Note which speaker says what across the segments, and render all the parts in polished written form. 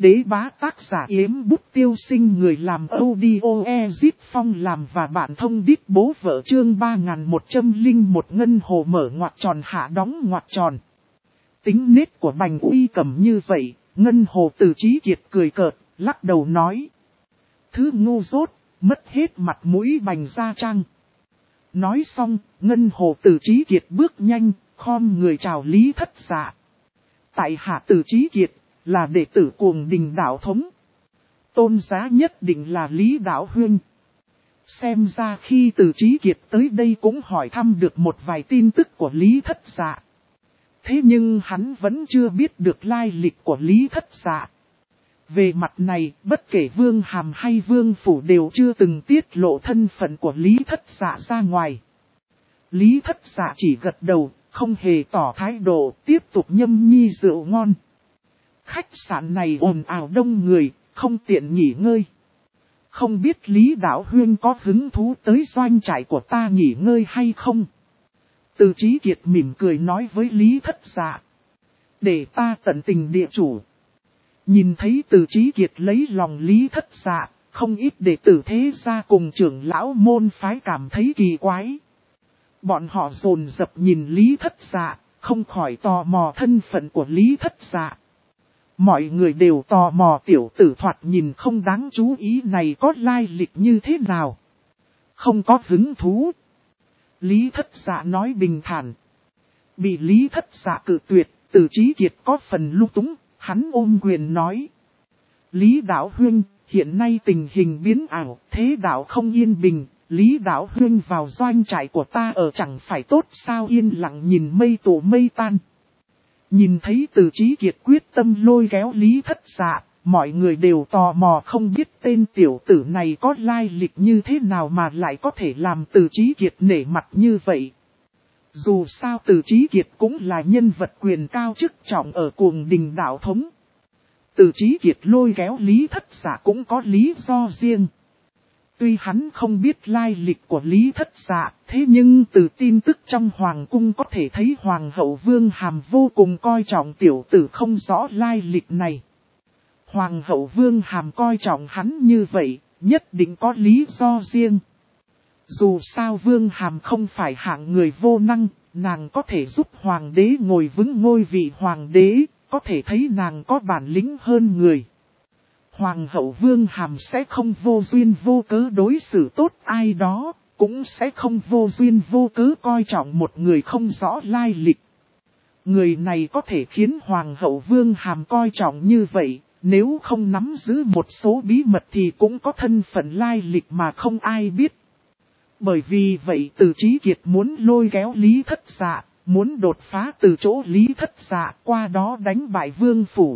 Speaker 1: Đế bá tác giả Yếm Bút Tiêu Sinh, người làm audio Ezip Phong làm và bạn thông đít bố vợ, chương 3101 ngân hồ mở ngoặc tròn hạ đóng ngoặc tròn. Tính nết của Bành Uy Cầm như vậy, ngân hồ Từ Chí Kiệt cười cợt, lắc đầu nói. Thứ ngu dốt, mất hết mặt mũi Bành gia trang. Nói xong, ngân hồ Từ Chí Kiệt bước nhanh, khom người chào Lý Thất Dạ. Tại hạ Từ Chí Kiệt, là đệ tử Cuồng Đình đạo thống. Tôn giá nhất định là Lý đạo huynh. Xem ra khi Từ Chí Kiệt tới đây cũng hỏi thăm được một vài tin tức của Lý Thất Dạ. Thế nhưng hắn vẫn chưa biết được lai lịch của Lý Thất Dạ. Về mặt này, bất kể Vương Hàm hay Vương Phủ đều chưa từng tiết lộ thân phận của Lý Thất Dạ ra ngoài. Lý Thất Dạ chỉ gật đầu, không hề tỏ thái độ, tiếp tục nhâm nhi rượu ngon. Khách sạn này ồn ào đông người, không tiện nghỉ ngơi. Không biết Lý đạo huynh có hứng thú tới doanh trại của ta nghỉ ngơi hay không? Từ Chí Kiệt mỉm cười nói với Lý Thất Dạ. Để ta tận tình địa chủ. Nhìn thấy Từ Chí Kiệt lấy lòng Lý Thất Dạ, không ít đệ tử thế gia cùng trưởng lão môn phái cảm thấy kỳ quái. Bọn họ dồn dập nhìn Lý Thất Dạ, không khỏi tò mò thân phận của Lý Thất Dạ. Mọi người đều tò mò tiểu tử thoạt nhìn không đáng chú ý này có lai lịch như thế nào. Không có hứng thú. Lý Thất Dạ nói bình thản. Bị Lý Thất Dạ cự tuyệt, Từ Chí Kiệt có phần lung túng, hắn ôm quyền nói. Lý đạo huynh, hiện nay tình hình biến ảo, thế đạo không yên bình, Lý đạo huynh vào doanh trại của ta ở chẳng phải tốt sao? Yên lặng nhìn mây tụ mây tan. Nhìn thấy Từ Chí Kiệt quyết tâm lôi kéo Lý Thất Dạ, mọi người đều tò mò không biết tên tiểu tử này có lai lịch như thế nào mà lại có thể làm Từ Chí Kiệt nể mặt như vậy. Dù sao Từ Chí Kiệt cũng là nhân vật quyền cao chức trọng ở Cuồng Đình đạo thống. Từ Chí Kiệt lôi kéo Lý Thất Dạ cũng có lý do riêng. Tuy hắn không biết lai lịch của Lý Thất Dạ, thế nhưng từ tin tức trong Hoàng cung có thể thấy Hoàng hậu Vương Hàm vô cùng coi trọng tiểu tử không rõ lai lịch này. Hoàng hậu Vương Hàm coi trọng hắn như vậy, nhất định có lý do riêng. Dù sao Vương Hàm không phải hạng người vô năng, nàng có thể giúp Hoàng đế ngồi vững ngôi vị Hoàng đế, có thể thấy nàng có bản lĩnh hơn người. Hoàng hậu Vương Hàm sẽ không vô duyên vô cớ đối xử tốt ai đó, cũng sẽ không vô duyên vô cớ coi trọng một người không rõ lai lịch. Người này có thể khiến Hoàng hậu Vương Hàm coi trọng như vậy, nếu không nắm giữ một số bí mật thì cũng có thân phận lai lịch mà không ai biết. Bởi vì vậy Từ Chí Kiệt muốn lôi kéo Lý Thất Dạ, muốn đột phá từ chỗ Lý Thất Dạ qua đó đánh bại Vương Phủ.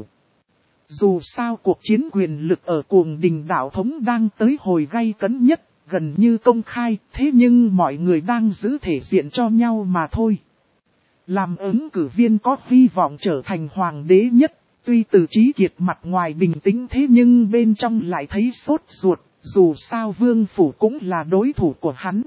Speaker 1: Dù sao cuộc chiến quyền lực ở Cuồng Đình đạo thống đang tới hồi gay cấn nhất, gần như công khai, thế nhưng mọi người đang giữ thể diện cho nhau mà thôi. Làm ứng cử viên có hy vọng trở thành hoàng đế nhất, tuy Từ Chí Kiệt mặt ngoài bình tĩnh thế nhưng bên trong lại thấy sốt ruột, dù sao Vương Phủ cũng là đối thủ của hắn.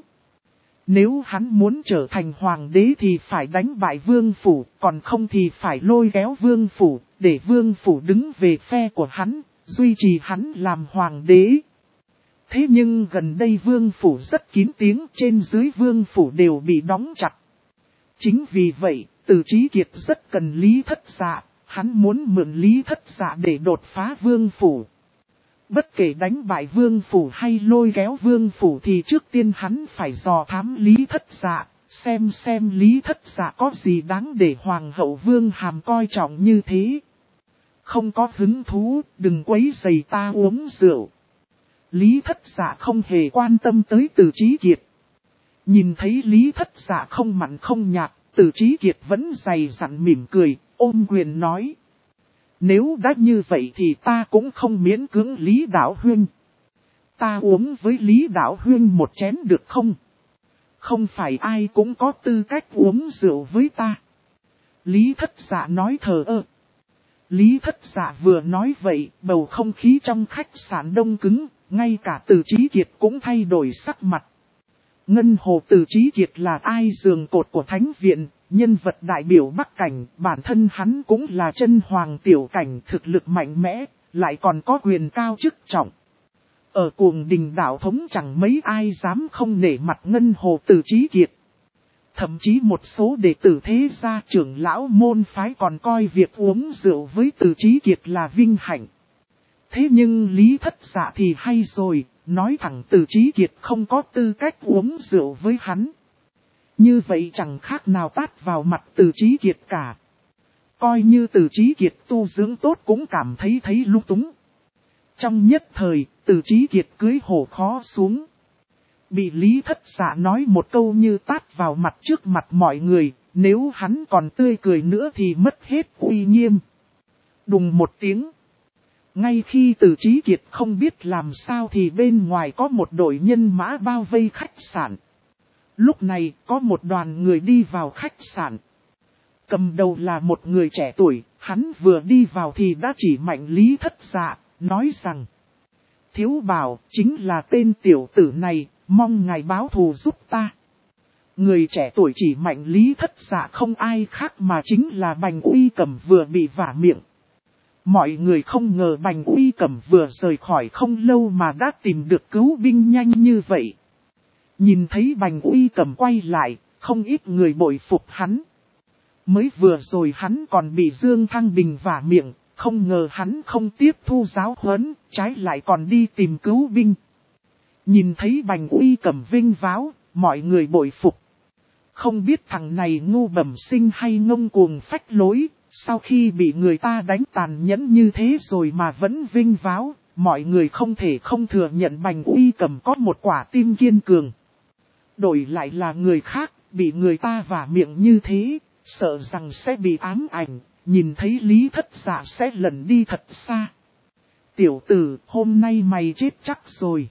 Speaker 1: Nếu hắn muốn trở thành hoàng đế thì phải đánh bại Vương Phủ, còn không thì phải lôi kéo Vương Phủ, để Vương Phủ đứng về phe của hắn, duy trì hắn làm hoàng đế. Thế nhưng gần đây Vương Phủ rất kín tiếng, trên dưới Vương Phủ đều bị đóng chặt. Chính vì vậy, Từ Chí Kiệt rất cần Lý Thất Dạ, hắn muốn mượn Lý Thất Dạ để đột phá Vương Phủ. Bất kể đánh bại Vương Phủ hay lôi kéo Vương Phủ thì trước tiên hắn phải dò thám Lý Thất Dạ, xem Lý Thất Dạ có gì đáng để Hoàng hậu Vương Hàm coi trọng như thế. Không có hứng thú, đừng quấy rầy ta uống rượu. Lý Thất Dạ không hề quan tâm tới Từ Chí Kiệt. Nhìn thấy Lý Thất Dạ không mặn không nhạt, Từ Chí Kiệt vẫn dày dặn mỉm cười, ôm quyền nói. Nếu đã như vậy thì ta cũng không miễn cưỡng Lý đạo huynh. Ta uống với Lý đạo huynh một chén được không? Không phải ai cũng có tư cách uống rượu với ta. Lý Thất Dạ nói thờ ơ. Lý Thất Dạ vừa nói vậy, bầu không khí trong khách sạn đông cứng, ngay cả Từ Chí Kiệt cũng thay đổi sắc mặt. Ngân hồ Từ Chí Kiệt là ai giường cột của Thánh Viện, nhân vật đại biểu Bắc Cảnh, bản thân hắn cũng là chân hoàng tiểu cảnh thực lực mạnh mẽ, lại còn có quyền cao chức trọng. Ở Cuồng Đình đạo thống chẳng mấy ai dám không nể mặt Ngân Hồ Từ Chí Kiệt. Thậm chí một số đệ tử thế gia trưởng lão môn phái còn coi việc uống rượu với Từ Chí Kiệt là vinh hạnh. Thế nhưng Lý Thất Dạ thì hay rồi, nói thẳng Từ Chí Kiệt không có tư cách uống rượu với hắn. Như vậy chẳng khác nào tát vào mặt Từ Chí Kiệt cả. Coi như Từ Chí Kiệt tu dưỡng tốt cũng cảm thấy lung túng. Trong nhất thời, Từ Chí Kiệt cưới hổ khó xuống. Bị Lý Thất Dạ nói một câu như tát vào mặt trước mặt mọi người, nếu hắn còn tươi cười nữa thì mất hết uy nghiêm. Đùng một tiếng. Ngay khi Từ Chí Kiệt không biết làm sao thì bên ngoài có một đội nhân mã bao vây khách sạn. Lúc này có một đoàn người đi vào khách sạn. Cầm đầu là một người trẻ tuổi, hắn vừa đi vào thì đã chỉ mạnh Lý Thất Dạ, nói rằng: Thiếu Bảo chính là tên tiểu tử này, mong ngài báo thù giúp ta. Người trẻ tuổi chỉ mạnh Lý Thất Dạ không ai khác mà chính là Bành Uy Cẩm vừa bị vả miệng. Mọi người không ngờ Bành Uy Cẩm vừa rời khỏi không lâu mà đã tìm được cứu binh nhanh như vậy. Nhìn thấy Bành Uy Cẩm quay lại, không ít người bội phục hắn. Mới vừa rồi hắn còn bị Dương Thăng Bình vả miệng, không ngờ hắn không tiếp thu giáo huấn, trái lại còn đi tìm cứu binh. Nhìn thấy Bành Uy Cẩm vinh váo, mọi người bội phục. Không biết thằng này ngu bẩm sinh hay ngông cuồng phách lối, sau khi bị người ta đánh tàn nhẫn như thế rồi mà vẫn vinh váo, mọi người không thể không thừa nhận Bành Uy Cẩm có một quả tim kiên cường. Đổi lại là người khác, bị người ta vả miệng như thế, sợ rằng sẽ bị ám ảnh, nhìn thấy Lý Thất Dạ sẽ lẩn đi thật xa. Tiểu tử, hôm nay mày chết chắc rồi.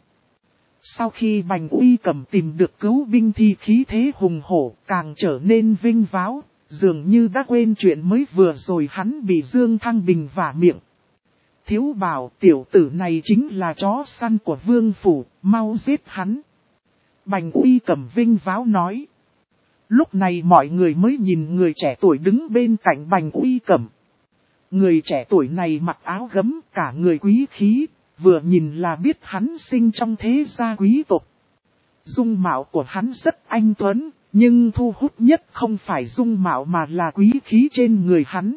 Speaker 1: Sau khi Bành Uy Cẩm tìm được cứu binh thì khí thế hùng hổ càng trở nên vinh váo, dường như đã quên chuyện mới vừa rồi hắn bị Dương Thăng Bình vả miệng. Thiếu Bảo tiểu tử này chính là chó săn của Vương Phủ, mau giết hắn. Bành Uy Cẩm vinh váo nói. Lúc này mọi người mới nhìn người trẻ tuổi đứng bên cạnh Bành Uy Cẩm. Người trẻ tuổi này mặc áo gấm cả người quý khí, vừa nhìn là biết hắn sinh trong thế gia quý tộc. Dung mạo của hắn rất anh tuấn, nhưng thu hút nhất không phải dung mạo mà là quý khí trên người hắn.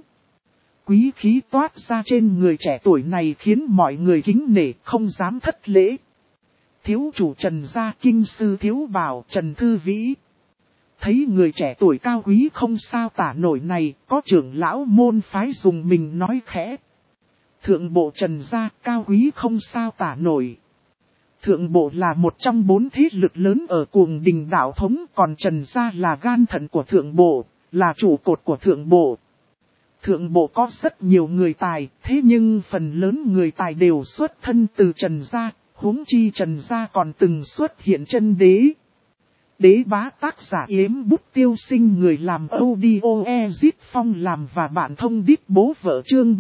Speaker 1: Quý khí toát ra trên người trẻ tuổi này khiến mọi người kính nể không dám thất lễ. Thiếu chủ Trần gia kinh sư Thiếu Bảo Trần Thư Vĩ. Thấy người trẻ tuổi cao quý không sao tả nổi này, có trưởng lão môn phái dùng mình nói khẽ. Thượng bộ Trần gia cao quý không sao tả nổi. Thượng bộ là một trong 4 thế lực lớn ở Cuồng Đình đạo thống, còn Trần gia là gan thận của thượng bộ, là trụ cột của thượng bộ. Thượng bộ có rất nhiều người tài, thế nhưng phần lớn người tài đều xuất thân từ Trần gia, huống chi Trần gia còn từng xuất hiện chân đế. Đế bá tác giả Yếm Bút Tiêu Sinh, người làm audio Ezit Phong làm và bạn thông đít bố vợ chương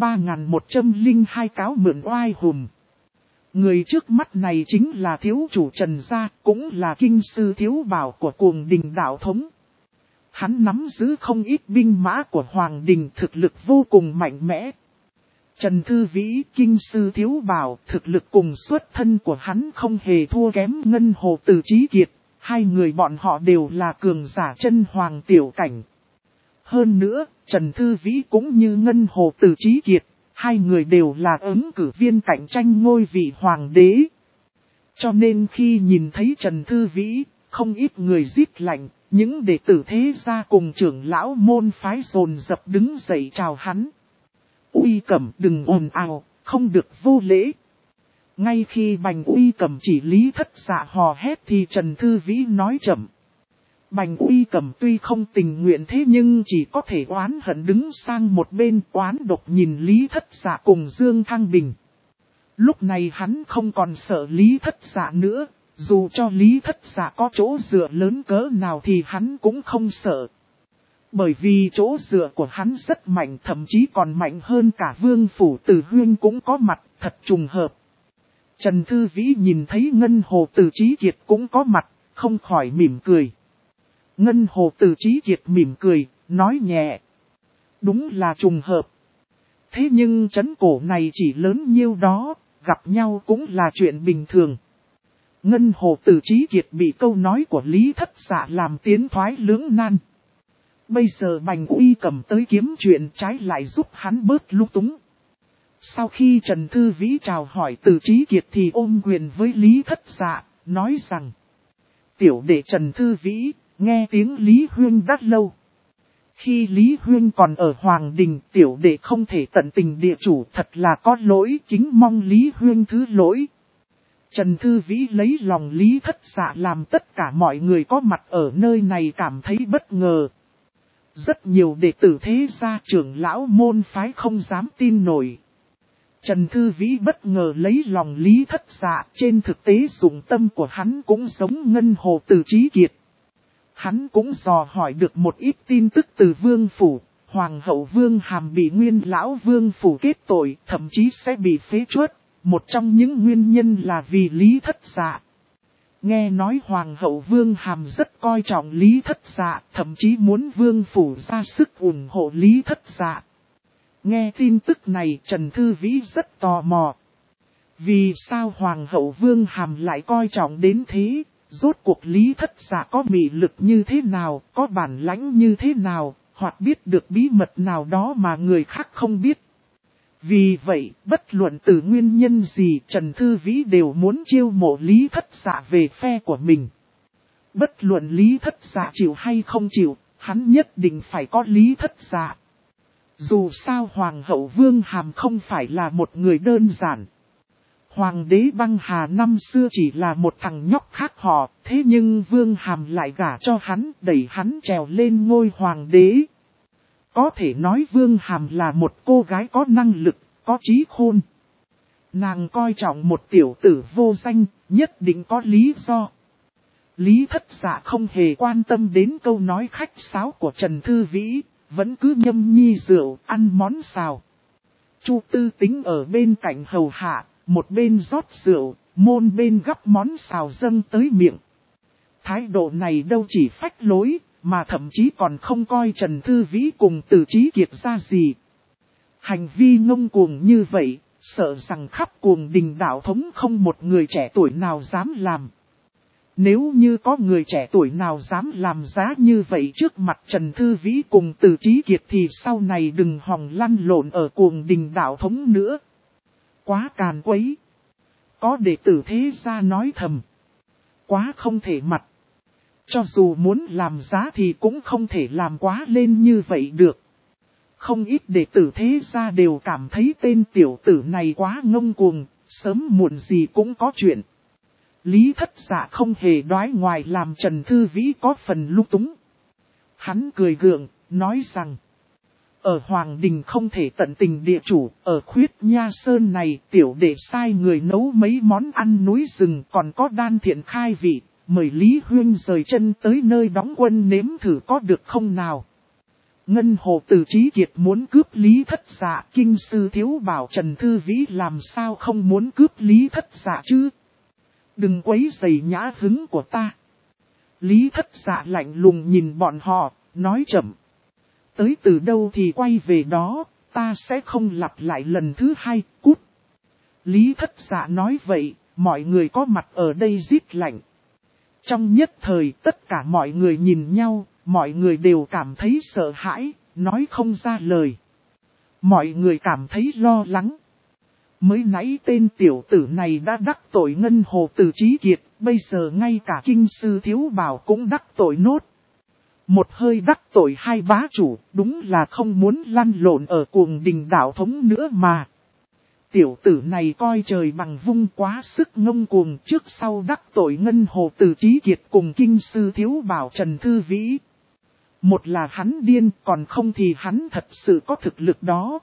Speaker 1: 3102 cáo mượn oai hùm. Người trước mắt này chính là thiếu chủ Trần gia, cũng là kinh sư Thiếu Bảo của Cuồng Đình đạo thống. Hắn nắm giữ không ít binh mã của Hoàng Đình, thực lực vô cùng mạnh mẽ. Trần Thư Vĩ, kinh sư Thiếu Bảo, thực lực cùng xuất thân của hắn không hề thua kém Ngân Hồ Từ Chí Kiệt. Hai người bọn họ đều là cường giả chân hoàng tiểu cảnh. Hơn nữa, Trần Thư Vĩ cũng như Ngân Hồ Từ Chí Kiệt, hai người đều là ứng cử viên cạnh tranh ngôi vị hoàng đế. Cho nên khi nhìn thấy Trần Thư Vĩ, không ít người rít lạnh, những đệ tử thế gia cùng trưởng lão môn phái dồn dập đứng dậy chào hắn. Uy Cẩm đừng ồn ào, không được vô lễ. Ngay khi Bành Uy Cẩm chỉ Lý Thất Dạ hò hét thì Trần Thư Vĩ nói chậm. Bành Uy Cẩm tuy không tình nguyện thế nhưng chỉ có thể oán hận đứng sang một bên oán độc nhìn Lý Thất Dạ cùng Dương Thăng Bình. Lúc này hắn không còn sợ Lý Thất Dạ nữa, dù cho Lý Thất Dạ có chỗ dựa lớn cỡ nào thì hắn cũng không sợ. Bởi vì chỗ dựa của hắn rất mạnh, thậm chí còn mạnh hơn cả Vương Phủ Từ Huyên cũng có mặt, thật trùng hợp. Trần Thư Vĩ nhìn thấy Ngân Hồ Từ Chí Kiệt cũng có mặt, không khỏi mỉm cười. Ngân Hồ Từ Chí Kiệt mỉm cười, nói nhẹ. Đúng là trùng hợp. Thế nhưng trấn cổ này chỉ lớn nhiêu đó, gặp nhau cũng là chuyện bình thường. Ngân Hồ Từ Chí Kiệt bị câu nói của Lý Thất Dạ làm tiến thoái lưỡng nan. Bây giờ Bành Uy cầm tới kiếm chuyện trái lại giúp hắn bớt lung túng. Sau khi Trần Thư Vĩ chào hỏi Từ Chí Kiệt thì ôm quyền với Lý Thất Dạ, nói rằng: tiểu đệ Trần Thư Vĩ, nghe tiếng Lý Huyên đã lâu. Khi Lý Huyên còn ở Hoàng Đình, tiểu đệ không thể tận tình địa chủ, thật là có lỗi, kính mong Lý Huyên thứ lỗi. Trần Thư Vĩ lấy lòng Lý Thất Dạ làm tất cả mọi người có mặt ở nơi này cảm thấy bất ngờ. Rất nhiều đệ tử thế gia trưởng lão môn phái không dám tin nổi. Trần Thư Vĩ bất ngờ lấy lòng Lý Thất Dạ, trên thực tế dụng tâm của hắn cũng giống Ngân Hồ Từ Chí Kiệt. Hắn cũng dò hỏi được một ít tin tức từ Vương Phủ, Hoàng hậu Vương Hàm bị Nguyên lão Vương Phủ kết tội, thậm chí sẽ bị phế truất. Một trong những nguyên nhân là vì Lý Thất Dạ. Nghe nói Hoàng hậu Vương Hàm rất coi trọng Lý Thất Dạ, thậm chí muốn Vương Phủ ra sức ủng hộ Lý Thất Dạ. Nghe tin tức này Trần Thư Vĩ rất tò mò. Vì sao Hoàng hậu Vương Hàm lại coi trọng đến thế? Rốt cuộc Lý Thất Dạ có mị lực như thế nào, có bản lãnh như thế nào, hoặc biết được bí mật nào đó mà người khác không biết. Vì vậy, bất luận từ nguyên nhân gì Trần Thư Vĩ đều muốn chiêu mộ Lý Thất Dạ về phe của mình. Bất luận Lý Thất Dạ chịu hay không chịu, hắn nhất định phải có Lý Thất Dạ. Dù sao Hoàng hậu Vương Hàm không phải là một người đơn giản. Hoàng đế Băng Hà năm xưa chỉ là một thằng nhóc khác họ, thế nhưng Vương Hàm lại gả cho hắn, đẩy hắn trèo lên ngôi hoàng đế. Có thể nói Vương Hàm là một cô gái có năng lực, có trí khôn. Nàng coi trọng một tiểu tử vô danh, nhất định có lý do. Lý Thất Dạ không hề quan tâm đến câu nói khách sáo của Trần Thư Vĩ, vẫn cứ nhâm nhi rượu, ăn món xào. Chu Tư Tính ở bên cạnh hầu hạ, một bên rót rượu, môn bên gắp món xào dâng tới miệng. Thái độ này đâu chỉ phách lối, mà thậm chí còn không coi Trần Thư Vĩ cùng Từ Chí Kiệt ra gì. Hành vi ngông cuồng như vậy, sợ rằng khắp cuồng đình đạo thống không một người trẻ tuổi nào dám làm. Nếu như có người trẻ tuổi nào dám làm giá như vậy trước mặt Trần Thư Vĩ cùng Từ Chí Kiệt thì sau này đừng hòng lăn lộn ở cuồng đình đạo thống nữa. Quá càn quấy. Có đệ tử thế gia nói thầm. Quá không thể mặt. Cho dù muốn làm giá thì cũng không thể làm quá lên như vậy được. Không ít đệ tử thế gia đều cảm thấy tên tiểu tử này quá ngông cuồng, sớm muộn gì cũng có chuyện. Lý Thất Dạ không hề đoái ngoài làm Trần Thư Vĩ có phần lung túng. Hắn cười gượng, nói rằng, ở Hoàng Đình không thể tận tình địa chủ, ở Khuyết Nha Sơn này tiểu đệ sai người nấu mấy món ăn núi rừng còn có đan thiện khai vị, mời Lý Huyên rời chân tới nơi đóng quân nếm thử có được không nào. Ngân Hồ Từ Chí Kiệt muốn cướp Lý Thất Dạ, kinh sư thiếu bảo Trần Thư Vĩ làm sao không muốn cướp Lý Thất Dạ chứ. Đừng quấy rầy nhã hứng của ta. Lý Thất Dạ lạnh lùng nhìn bọn họ, nói chậm. Tới từ đâu thì quay về đó, ta sẽ không lặp lại lần thứ hai, cút. Lý Thất Dạ nói vậy, mọi người có mặt ở đây rít lạnh. Trong nhất thời tất cả mọi người nhìn nhau, mọi người đều cảm thấy sợ hãi, nói không ra lời. Mọi người cảm thấy lo lắng. Mới nãy tên tiểu tử này đã đắc tội Ngân Hồ Từ Chí Kiệt, bây giờ ngay cả kinh sư thiếu bảo cũng đắc tội nốt. Một hơi đắc tội hai bá chủ, đúng là không muốn lăn lộn ở cuồng đình đạo thống nữa mà. Tiểu tử này coi trời bằng vung quá sức ngông cuồng trước sau đắc tội Ngân Hồ Từ Chí Kiệt cùng kinh sư thiếu bảo Trần Thư Vĩ. Một là hắn điên, còn không thì hắn thật sự có thực lực đó.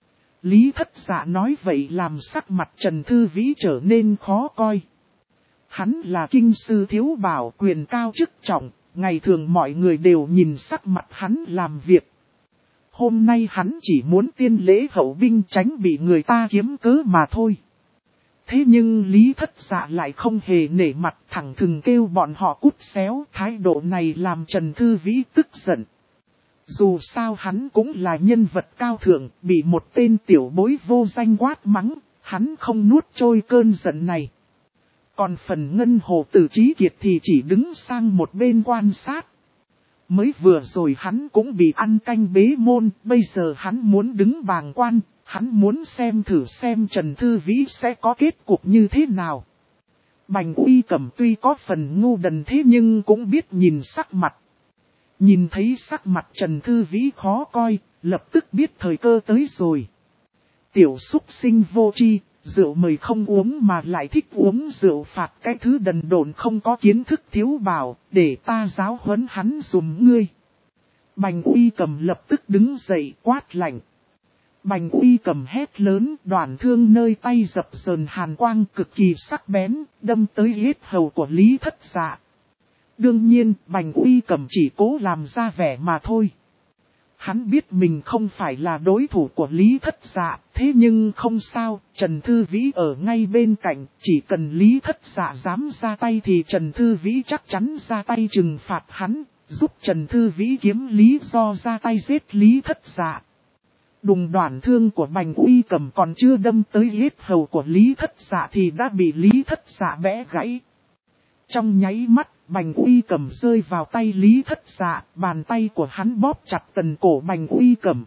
Speaker 1: Lý Thất Dạ nói vậy làm sắc mặt Trần Thư Vĩ trở nên khó coi. Hắn là kinh sư thiếu bảo quyền cao chức trọng, ngày thường mọi người đều nhìn sắc mặt hắn làm việc. Hôm nay hắn chỉ muốn tiên lễ hậu binh tránh bị người ta kiếm cớ mà thôi. Thế nhưng Lý Thất Dạ lại không hề nể mặt thẳng thừng kêu bọn họ cút xéo, thái độ này làm Trần Thư Vĩ tức giận. Dù sao hắn cũng là nhân vật cao thượng, bị một tên tiểu bối vô danh quát mắng, hắn không nuốt trôi cơn giận này. Còn phần Ngân Hồ Tử Trí Kiệt thì chỉ đứng sang một bên quan sát. Mới vừa rồi hắn cũng bị ăn canh bế môn, bây giờ hắn muốn đứng bàng quan, hắn muốn xem thử xem Trần Thư Vĩ sẽ có kết cục như thế nào. Bành Uy Cẩm tuy có phần ngu đần thế nhưng cũng biết nhìn sắc mặt. Nhìn thấy sắc mặt Trần Thư Vĩ khó coi, lập tức biết thời cơ tới rồi. Tiểu súc sinh vô tri, rượu mời không uống mà lại thích uống rượu phạt cái thứ đần độn không có kiến thức thiếu bảo, để ta giáo huấn hắn dùm ngươi. Bành Uy Cẩm lập tức đứng dậy quát lạnh. Bành Uy Cẩm hét lớn, đoạn thương nơi tay dập dờn hàn quang cực kỳ sắc bén, đâm tới yết hầu của Lý Thất Dạ. Đương nhiên, Bành Uy Cẩm chỉ cố làm ra vẻ mà thôi. Hắn biết mình không phải là đối thủ của Lý Thất Dạ, thế nhưng không sao, Trần Thư Vĩ ở ngay bên cạnh, chỉ cần Lý Thất Dạ dám ra tay thì Trần Thư Vĩ chắc chắn ra tay trừng phạt hắn, giúp Trần Thư Vĩ kiếm lý do ra tay giết Lý Thất Dạ. Đùng đoạn thương của Bành Uy Cẩm còn chưa đâm tới yết hầu của Lý Thất Dạ thì đã bị Lý Thất Dạ bẽ gãy. Trong nháy mắt, Bành Uy Cẩm rơi vào tay Lý Thất Dạ, bàn tay của hắn bóp chặt tần cổ Bành Uy Cẩm.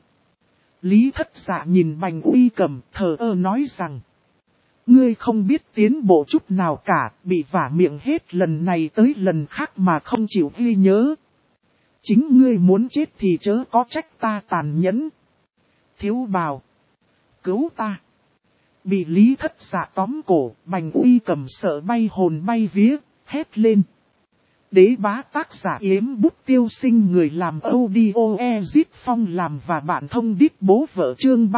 Speaker 1: Lý Thất Dạ nhìn Bành Uy Cẩm, thờ ơ nói rằng: ngươi không biết tiến bộ chút nào cả, bị vả miệng hết lần này tới lần khác mà không chịu ghi nhớ. Chính ngươi muốn chết thì chớ có trách ta tàn nhẫn. Thiếu bào, cứu ta. Bị Lý Thất Dạ tóm cổ, Bành Uy Cẩm sợ bay hồn bay vía, hét lên. Đế bá tác giả Yếm Bút Tiêu Sinh, người làm audio Ezit Phong làm và bạn thông đít bố vợ chương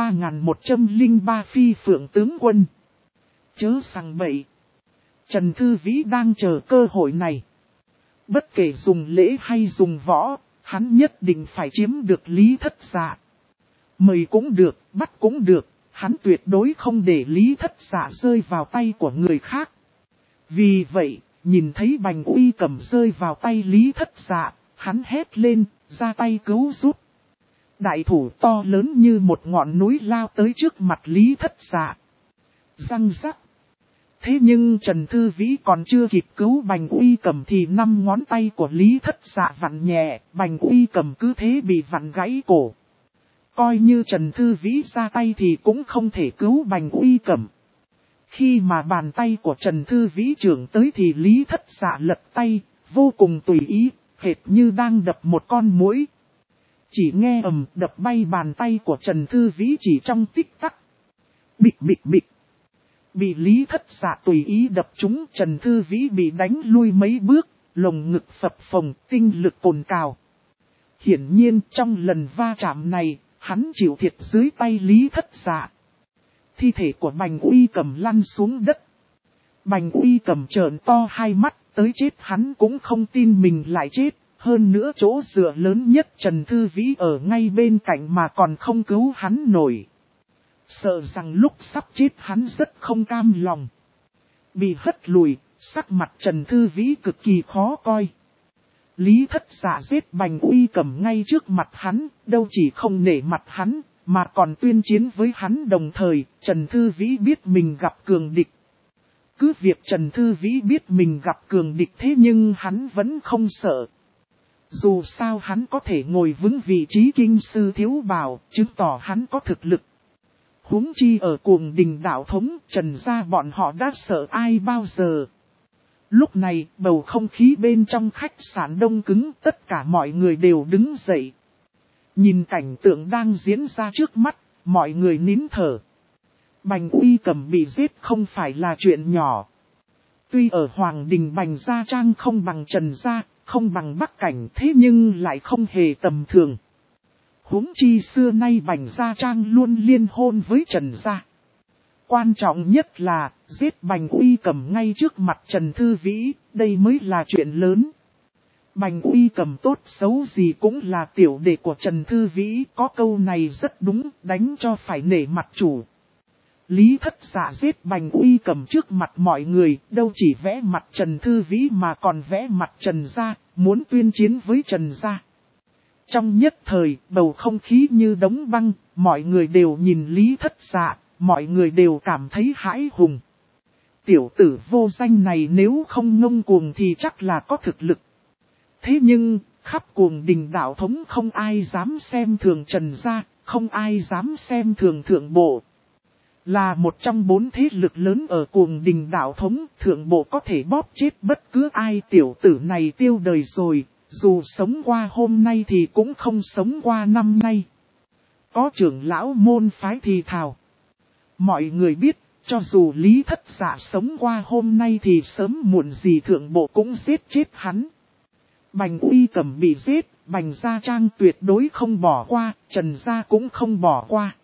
Speaker 1: 3103 phi phượng tướng quân. Chớ sằng bậy. Trần Thư Vĩ đang chờ cơ hội này. Bất kể dùng lễ hay dùng võ, hắn nhất định phải chiếm được Lý Thất Dạ. Mời cũng được, bắt cũng được, hắn tuyệt đối không để Lý Thất Dạ rơi vào tay của người khác. Vì vậy, nhìn thấy Bành Uy Cẩm rơi vào tay Lý Thất Dạ, hắn hét lên, ra tay cứu giúp. Đại thủ to lớn như một ngọn núi lao tới trước mặt Lý Thất Dạ. Răng rắc. Thế nhưng Trần Thư Vĩ còn chưa kịp cứu Bành Uy Cẩm thì 5 ngón tay của Lý Thất Dạ vặn nhẹ, Bành Uy Cẩm cứ thế bị vặn gãy cổ. Coi như Trần Thư Vĩ ra tay thì cũng không thể cứu Bành Uy Cẩm. Khi mà bàn tay của Trần Thư Vĩ trưởng tới thì Lý Thất Dạ lật tay, vô cùng tùy ý, hệt như đang đập một con muỗi. Chỉ nghe ầm đập bay bàn tay của Trần Thư Vĩ chỉ trong tích tắc. Bịch bịch bịch. Bị Lý Thất Dạ tùy ý đập trúng, Trần Thư Vĩ bị đánh lui mấy bước, lồng ngực phập phồng, tinh lực cồn cào. Hiển nhiên trong lần va chạm này, hắn chịu thiệt dưới tay Lý Thất Dạ. Thi thể của Bành Uy Cẩm lăn xuống đất. Bành Uy Cẩm trợn to hai mắt, tới chết hắn cũng không tin mình lại chết. Hơn nữa chỗ dựa lớn nhất Trần Thư Vĩ ở ngay bên cạnh mà còn không cứu hắn nổi. Sợ rằng lúc sắp chết hắn rất không cam lòng. Bị hất lùi, sắc mặt Trần Thư Vĩ cực kỳ khó coi. Lý Thất Dạ giết Bành Uy Cẩm ngay trước mặt hắn, đâu chỉ không nể mặt hắn, mà còn tuyên chiến với hắn đồng thời. Trần Thư Vĩ biết mình gặp cường địch. Cứ việc Trần Thư Vĩ biết mình gặp cường địch thế nhưng hắn vẫn không sợ. Dù sao hắn có thể ngồi vững vị trí kinh sư thiếu bảo, chứng tỏ hắn có thực lực. Huống chi ở Cuồng Đình đạo thống, Trần gia bọn họ đã sợ ai bao giờ. Lúc này, bầu không khí bên trong khách sạn đông cứng, tất cả mọi người đều đứng dậy. Nhìn cảnh tượng đang diễn ra trước mắt, mọi người nín thở. Bành Uy Cẩm bị giết không phải là chuyện nhỏ. Tuy ở Hoàng Đình Bành Gia Trang không bằng Trần Gia, không bằng Bắc Cảnh thế nhưng lại không hề tầm thường. Huống chi xưa nay Bành Gia Trang luôn liên hôn với Trần Gia. Quan trọng nhất là, giết Bành Uy Cẩm ngay trước mặt Trần Thư Vĩ, đây mới là chuyện lớn. Bành Uy Cẩm tốt xấu gì cũng là tiểu đệ của Trần Thư Vĩ, có câu này rất đúng, đánh cho phải nể mặt chủ. Lý Thất Dạ giết Bành Uy Cẩm trước mặt mọi người, đâu chỉ vẽ mặt Trần Thư Vĩ mà còn vẽ mặt Trần Gia, muốn tuyên chiến với Trần Gia. Trong nhất thời, bầu không khí như đóng băng, mọi người đều nhìn Lý Thất Dạ, mọi người đều cảm thấy hãi hùng. Tiểu tử vô danh này nếu không ngông cuồng thì chắc là có thực lực. Thế nhưng, khắp Cuồng Đình đạo thống không ai dám xem thường Trần gia, không ai dám xem thường Thượng Bộ. Là một trong 4 thế lực lớn ở Cuồng Đình đạo thống, Thượng Bộ có thể bóp chết bất cứ ai. Tiểu tử này tiêu đời rồi, dù sống qua hôm nay thì cũng không sống qua năm nay. Có trưởng lão môn phái thì thào. Mọi người biết, cho dù Lý Thất Dạ sống qua hôm nay thì sớm muộn gì Thượng Bộ cũng giết chết hắn. Bành Uy Cẩm bị giết, Bành Gia Trang tuyệt đối không bỏ qua, Trần Gia cũng không bỏ qua.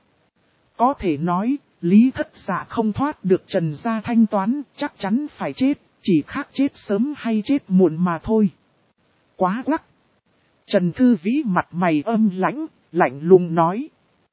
Speaker 1: Có thể nói, Lý Thất Dạ không thoát được Trần Gia thanh toán, chắc chắn phải chết, chỉ khác chết sớm hay chết muộn mà thôi. Quá quắc! Trần Thư Vĩ mặt mày âm lãnh, lạnh lùng nói.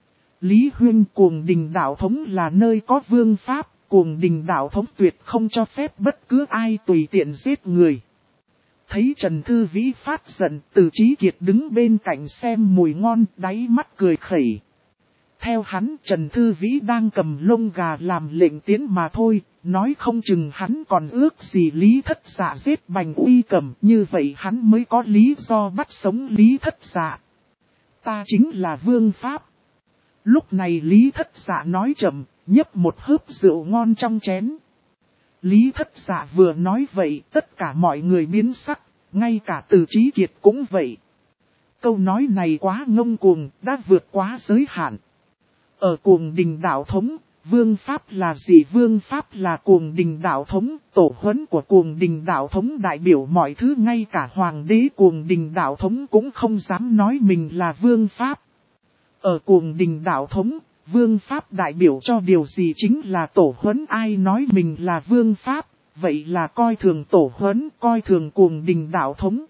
Speaker 1: Lý Huyên, Cuồng Đình đạo thống là nơi có vương pháp, Cuồng Đình đạo thống tuyệt không cho phép bất cứ ai tùy tiện giết người. Thấy Trần Thư Vĩ phát giận, Từ Chí Kiệt đứng bên cạnh xem mùi ngon, đáy mắt cười khẩy. Theo hắn, Trần Thư Vĩ đang cầm lông gà làm lệnh tiến mà thôi, nói không chừng hắn còn ước gì Lý Thất Dạ giết Bành Uy Cẩm, như vậy hắn mới có lý do bắt sống Lý Thất Dạ. Ta chính là vương pháp. Lúc này Lý Thất Dạ nói chậm, nhấp một hớp rượu ngon trong chén. Lý Thất Dạ vừa nói vậy, tất cả mọi người biến sắc, ngay cả Từ Chí Kiệt cũng vậy. Câu nói này quá ngông cuồng, đã vượt quá giới hạn. Ở Cuồng Đình đạo thống, vương pháp là gì? Vương pháp là Cuồng Đình đạo thống, tổ huấn của Cuồng Đình đạo thống đại biểu mọi thứ, ngay cả hoàng đế Cuồng Đình đạo thống cũng không dám nói mình là vương pháp. Ở Cuồng Đình đạo thống, vương pháp đại biểu cho điều gì? Chính là tổ huấn. Ai nói mình là vương pháp, vậy là coi thường tổ huấn, coi thường Cuồng Đình đạo thống.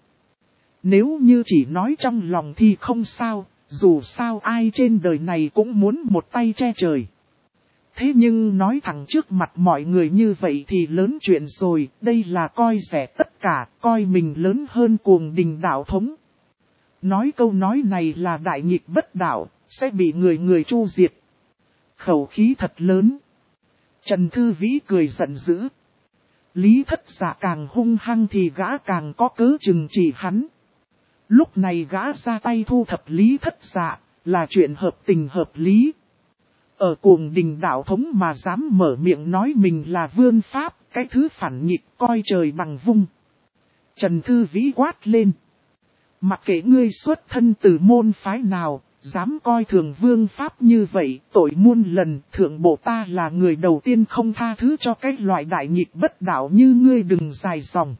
Speaker 1: Nếu như chỉ nói trong lòng thì không sao, dù sao ai trên đời này cũng muốn một tay che trời. Thế nhưng nói thẳng trước mặt mọi người như vậy thì lớn chuyện rồi, đây là coi rẻ tất cả, coi mình lớn hơn Cuồng Đình đạo thống. Nói câu nói này là đại nghịch bất đạo, sẽ bị người người tru diệt. Khẩu khí thật lớn. Trần Thư Vĩ cười giận dữ. Lý Thất Dạ càng hung hăng thì gã càng có cớ chừng trị hắn. Lúc này gã ra tay thu thập Lý Thất Dạ, là chuyện hợp tình hợp lý. Ở Cuồng Đình đạo thống mà dám mở miệng nói mình là vương pháp, cái thứ phản nghịch coi trời bằng vung. Trần Thư Vĩ quát lên. Mặc kệ ngươi xuất thân từ môn phái nào, dám coi thường vương pháp như vậy, tội muôn lần. Thượng Bộ ta là người đầu tiên không tha thứ cho cái loại đại nghịch bất đạo như ngươi, đừng dài dòng.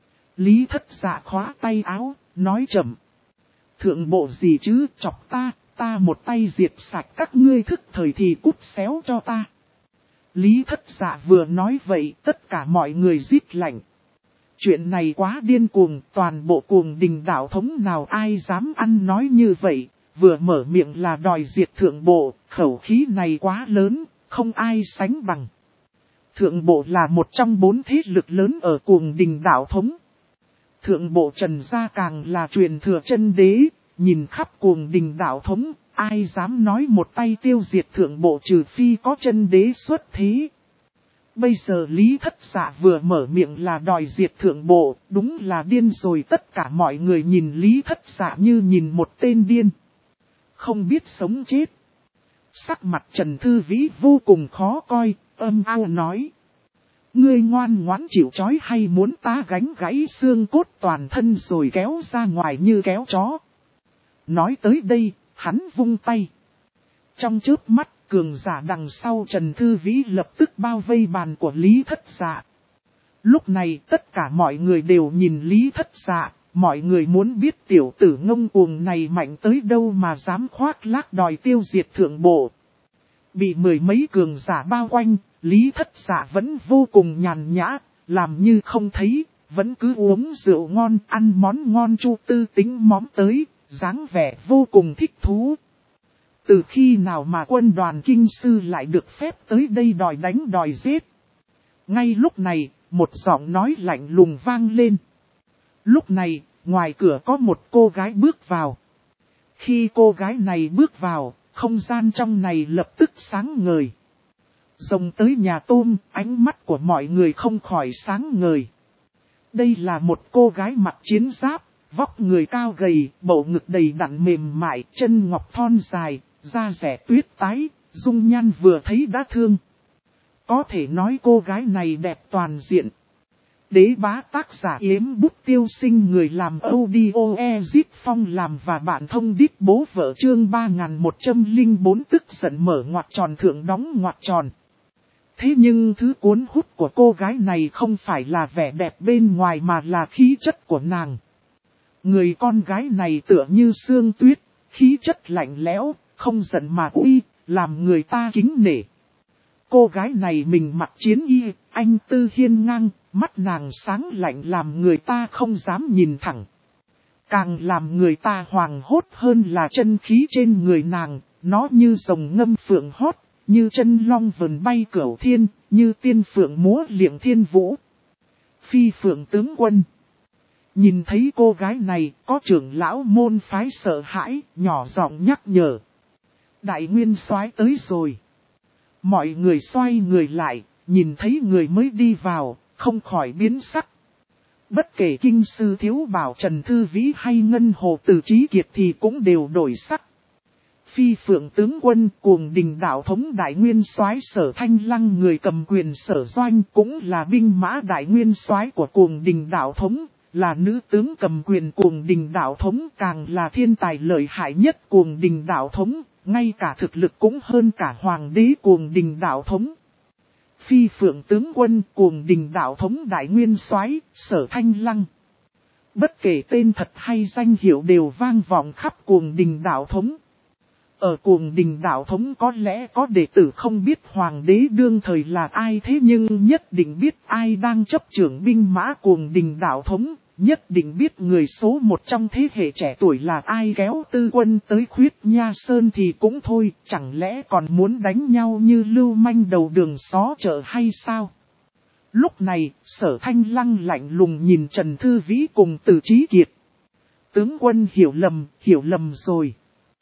Speaker 1: Lý Thất Dạ khóa tay áo, nói chậm. Thượng Bộ gì chứ, chọc ta một tay diệt sạch các ngươi, thức thời thì cút xéo cho ta. Lý Thất Dạ vừa nói vậy, tất cả mọi người rít lạnh. Chuyện này quá điên cuồng, toàn bộ Cuồng Đình đạo thống nào ai dám ăn nói như vậy, vừa mở miệng là đòi diệt Thượng Bộ, khẩu khí này quá lớn, không ai sánh bằng. Thượng Bộ là một trong 4 thế lực lớn ở Cuồng Đình đạo thống. Thượng Bộ Trần Gia càng là truyền thừa chân đế, nhìn khắp Cuồng Đình đạo thống, ai dám nói một tay tiêu diệt Thượng Bộ trừ phi có chân đế xuất thế. Bây giờ Lý Thất Dạ vừa mở miệng là đòi diệt Thượng Bộ, đúng là điên rồi. Tất cả mọi người nhìn Lý Thất Dạ như nhìn một tên điên, không biết sống chết. Sắc mặt Trần Thư Vĩ vô cùng khó coi, âm ao nói. Ngươi ngoan ngoãn chịu trói hay muốn ta gánh gãy xương cốt toàn thân rồi kéo ra ngoài như kéo chó? Nói tới đây, hắn vung tay. Trong chớp mắt, cường giả đằng sau Trần Thư Vĩ lập tức bao vây bàn của Lý Thất Dạ. Lúc này tất cả mọi người đều nhìn Lý Thất Dạ, mọi người muốn biết tiểu tử ngông cuồng này mạnh tới đâu mà dám khoác lác đòi tiêu diệt Thượng Bộ. Bị 10 mấy cường giả bao quanh, Lý Thất Dạ vẫn vô cùng nhàn nhã, làm như không thấy, vẫn cứ uống rượu ngon, ăn món ngon, Chu Tư Tính móm tới, dáng vẻ vô cùng thích thú. Từ khi nào mà quân đoàn kinh sư lại được phép tới đây đòi đánh đòi giết? Ngay lúc này, một giọng nói lạnh lùng vang lên. Lúc này, ngoài cửa có một cô gái bước vào. Khi cô gái này bước vào, không gian trong này lập tức sáng ngời. Rồng tới nhà tôm, ánh mắt của mọi người không khỏi sáng ngời. Đây là một cô gái mặc chiến giáp, vóc người cao gầy, bầu ngực đầy đặn mềm mại, chân ngọc thon dài, da rẻ tuyết tái, dung nhan vừa thấy đã thương. Có thể nói cô gái này đẹp toàn diện. Đế bá tác giả Yếm Bút Tiêu Sinh, người làm audio Ezit Phong làm và bạn thông đít bố vợ, chương 3104 tức giận mở ngoặc tròn thượng đóng ngoặc tròn. Thế nhưng thứ cuốn hút của cô gái này không phải là vẻ đẹp bên ngoài mà là khí chất của nàng. Người con gái này tựa như sương tuyết, khí chất lạnh lẽo, không giận mà uy, làm người ta kính nể. Cô gái này mình mặc chiến y, anh tư hiên ngang, mắt nàng sáng lạnh làm người ta không dám nhìn thẳng. Càng làm người ta hoàng hốt hơn là chân khí trên người nàng, nó như rồng ngâm phượng hót, như chân long vần bay cửu thiên, như tiên phượng múa liệng thiên vũ. Phi phượng tướng quân. Nhìn thấy cô gái này, có trưởng lão môn phái sợ hãi, nhỏ giọng nhắc nhở. Đại nguyên soái tới rồi. Mọi người xoay người lại, nhìn thấy người mới đi vào, không khỏi biến sắc. Bất kể kinh sư Thiếu Bảo Trần Thư Vĩ hay Ngân Hồ Từ Trí Kiệt thì cũng đều đổi sắc. Phi phượng tướng quân, Cuồng Đình đạo thống đại nguyên soái Sở Thanh Lăng, người cầm quyền Sở Doanh, cũng là binh mã đại nguyên soái của Cuồng Đình đạo thống, là nữ tướng cầm quyền Cuồng Đình đạo thống, càng là thiên tài lợi hại nhất Cuồng Đình đạo thống, ngay cả thực lực cũng hơn cả hoàng đế Cuồng Đình đạo thống. Phi phượng tướng quân, Cuồng Đình đạo thống đại nguyên soái Sở Thanh Lăng. Bất kể tên thật hay danh hiệu đều vang vọng khắp Cuồng Đình đạo thống. Ở Cuồng Đình đạo thống có lẽ có đệ tử không biết hoàng đế đương thời là ai, thế nhưng nhất định biết ai đang chấp trưởng binh mã Cuồng Đình đạo thống, nhất định biết người số một trong thế hệ trẻ tuổi là ai. Kéo tư quân tới Khuyết Nha Sơn thì cũng thôi, chẳng lẽ còn muốn đánh nhau như lưu manh đầu đường xó chợ hay sao? Lúc này, Sở Thanh Lăng lạnh lùng nhìn Trần Thư Vĩ cùng Từ Trí Kiệt. Tướng quân hiểu lầm rồi.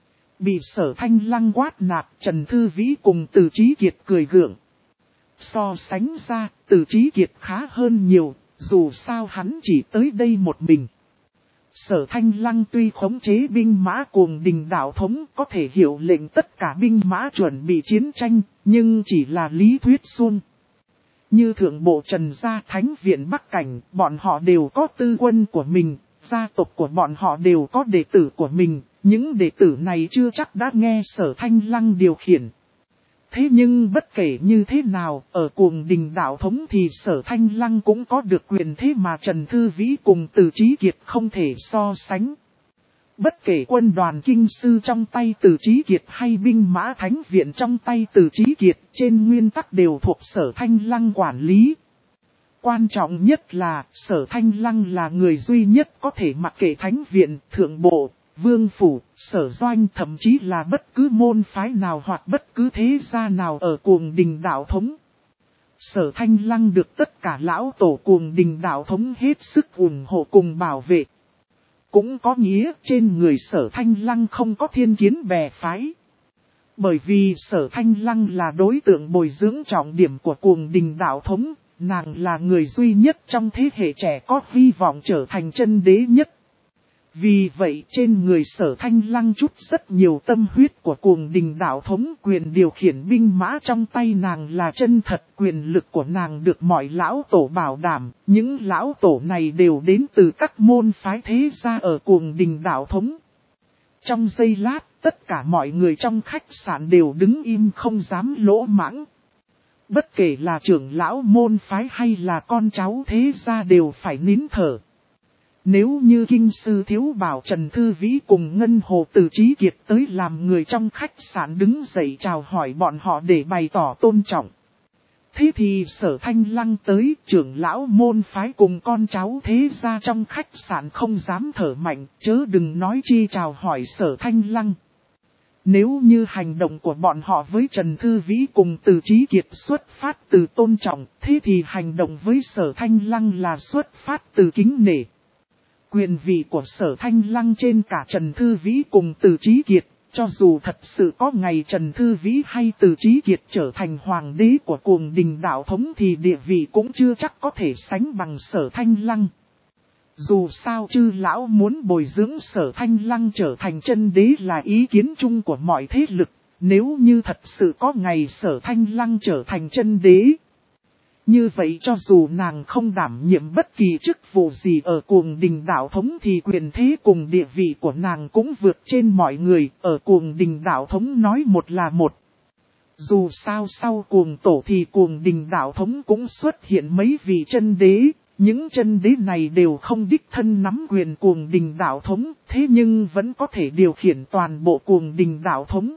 Speaker 1: Bị Sở Thanh Lăng quát nạt, Trần Thư Vĩ cùng Từ Trí Kiệt cười gượng. So sánh ra, Từ Trí Kiệt khá hơn nhiều, dù sao hắn chỉ tới đây một mình. Sở Thanh Lăng tuy khống chế binh mã Cuồng Đình đạo thống, có thể hiệu lệnh tất cả binh mã chuẩn bị chiến tranh, nhưng chỉ là lý thuyết suông. Như thượng bộ Trần gia Thánh viện Bắc Cảnh, bọn họ đều có tư quân của mình, gia tộc của bọn họ đều có đệ tử của mình. Những đệ tử này chưa chắc đã nghe Sở Thanh Lăng điều khiển. Thế nhưng bất kể như thế nào, ở Cuồng Đình đạo thống thì Sở Thanh Lăng cũng có được quyền thế mà Trần Thư Vĩ cùng Từ Trí Kiệt không thể so sánh. Bất kể quân đoàn kinh sư trong tay Từ Trí Kiệt hay binh mã Thánh viện trong tay Từ Trí Kiệt, trên nguyên tắc đều thuộc Sở Thanh Lăng quản lý. Quan trọng nhất là, Sở Thanh Lăng là người duy nhất có thể mặc kệ Thánh viện, Thượng bộ, Vương phủ, Sở Doanh, thậm chí là bất cứ môn phái nào hoặc bất cứ thế gia nào ở Cuồng Đình đạo thống. Sở Thanh Lăng được tất cả lão tổ Cuồng Đình đạo thống hết sức ủng hộ cùng bảo vệ. Cũng có nghĩa trên người Sở Thanh Lăng không có thiên kiến bè phái. Bởi vì Sở Thanh Lăng là đối tượng bồi dưỡng trọng điểm của Cuồng Đình đạo thống, nàng là người duy nhất trong thế hệ trẻ có hy vọng trở thành chân đế nhất. Vì vậy trên người Sở Thanh Lăng chút rất nhiều tâm huyết của Cuồng Đình đạo thống, quyền điều khiển binh mã trong tay nàng là chân thật, quyền lực của nàng được mọi lão tổ bảo đảm, những lão tổ này đều đến từ các môn phái thế gia ở Cuồng Đình đạo thống. Trong giây lát, tất cả mọi người trong khách sạn đều đứng im không dám lỗ mãng. Bất kể là trưởng lão môn phái hay là con cháu thế gia đều phải nín thở. Nếu như kinh sư Thiếu Bảo Trần Thư Vĩ cùng Ngân Hồ Từ Trí Kiệt tới làm người trong khách sạn đứng dậy chào hỏi bọn họ để bày tỏ tôn trọng. Thế thì Sở Thanh Lăng tới, trưởng lão môn phái cùng con cháu thế gia trong khách sạn không dám thở mạnh, chớ đừng nói chi chào hỏi Sở Thanh Lăng. Nếu như hành động của bọn họ với Trần Thư Vĩ cùng Từ Trí Kiệt xuất phát từ tôn trọng, thế thì hành động với Sở Thanh Lăng là xuất phát từ kính nể. Quyền vị của Sở Thanh Lăng trên cả Trần Thư Vĩ cùng Từ Chí Kiệt, cho dù thật sự có ngày Trần Thư Vĩ hay Từ Chí Kiệt trở thành hoàng đế của Cuồng Đình đạo thống thì địa vị cũng chưa chắc có thể sánh bằng Sở Thanh Lăng. Dù sao chư lão muốn bồi dưỡng Sở Thanh Lăng trở thành chân đế là ý kiến chung của mọi thế lực, nếu như thật sự có ngày Sở Thanh Lăng trở thành chân đế. Như vậy cho dù nàng không đảm nhiệm bất kỳ chức vụ gì ở Cuồng Đình đạo thống thì quyền thế cùng địa vị của nàng cũng vượt trên mọi người, ở Cuồng Đình đạo thống nói một là một. Dù sao sau Cuồng Tổ thì Cuồng Đình đạo thống cũng xuất hiện mấy vị chân đế, những chân đế này đều không đích thân nắm quyền Cuồng Đình đạo thống, thế nhưng vẫn có thể điều khiển toàn bộ Cuồng Đình đạo thống.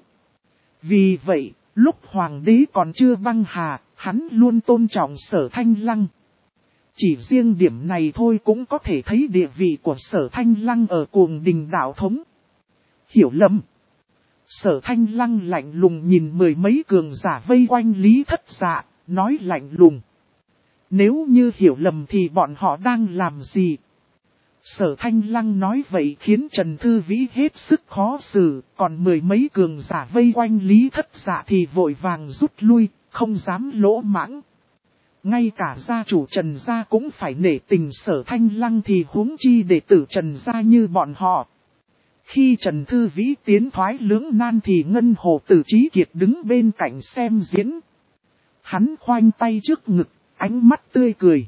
Speaker 1: Vì vậy, lúc hoàng đế còn chưa băng hà, hắn luôn tôn trọng Sở Thanh Lăng. Chỉ riêng điểm này thôi cũng có thể thấy địa vị của Sở Thanh Lăng ở Cuồng Đình đạo thống. Hiểu lầm. Sở Thanh Lăng lạnh lùng nhìn mười mấy cường giả vây quanh Lý Thất Dạ, nói lạnh lùng. Nếu như hiểu lầm thì bọn họ đang làm gì? Sở Thanh Lăng nói vậy khiến Trần Thư Vĩ hết sức khó xử, còn mười mấy cường giả vây quanh Lý Thất Dạ thì vội vàng rút lui, không dám lỗ mãng. Ngay cả gia chủ Trần gia cũng phải nể tình Sở Thanh Lăng thì huống chi đệ tử Trần gia như bọn họ. Khi Trần Thư Vĩ tiến thoái lưỡng nan thì Ngân Hồ Từ Chí Kiệt đứng bên cạnh xem diễn. Hắn khoanh tay trước ngực, ánh mắt tươi cười.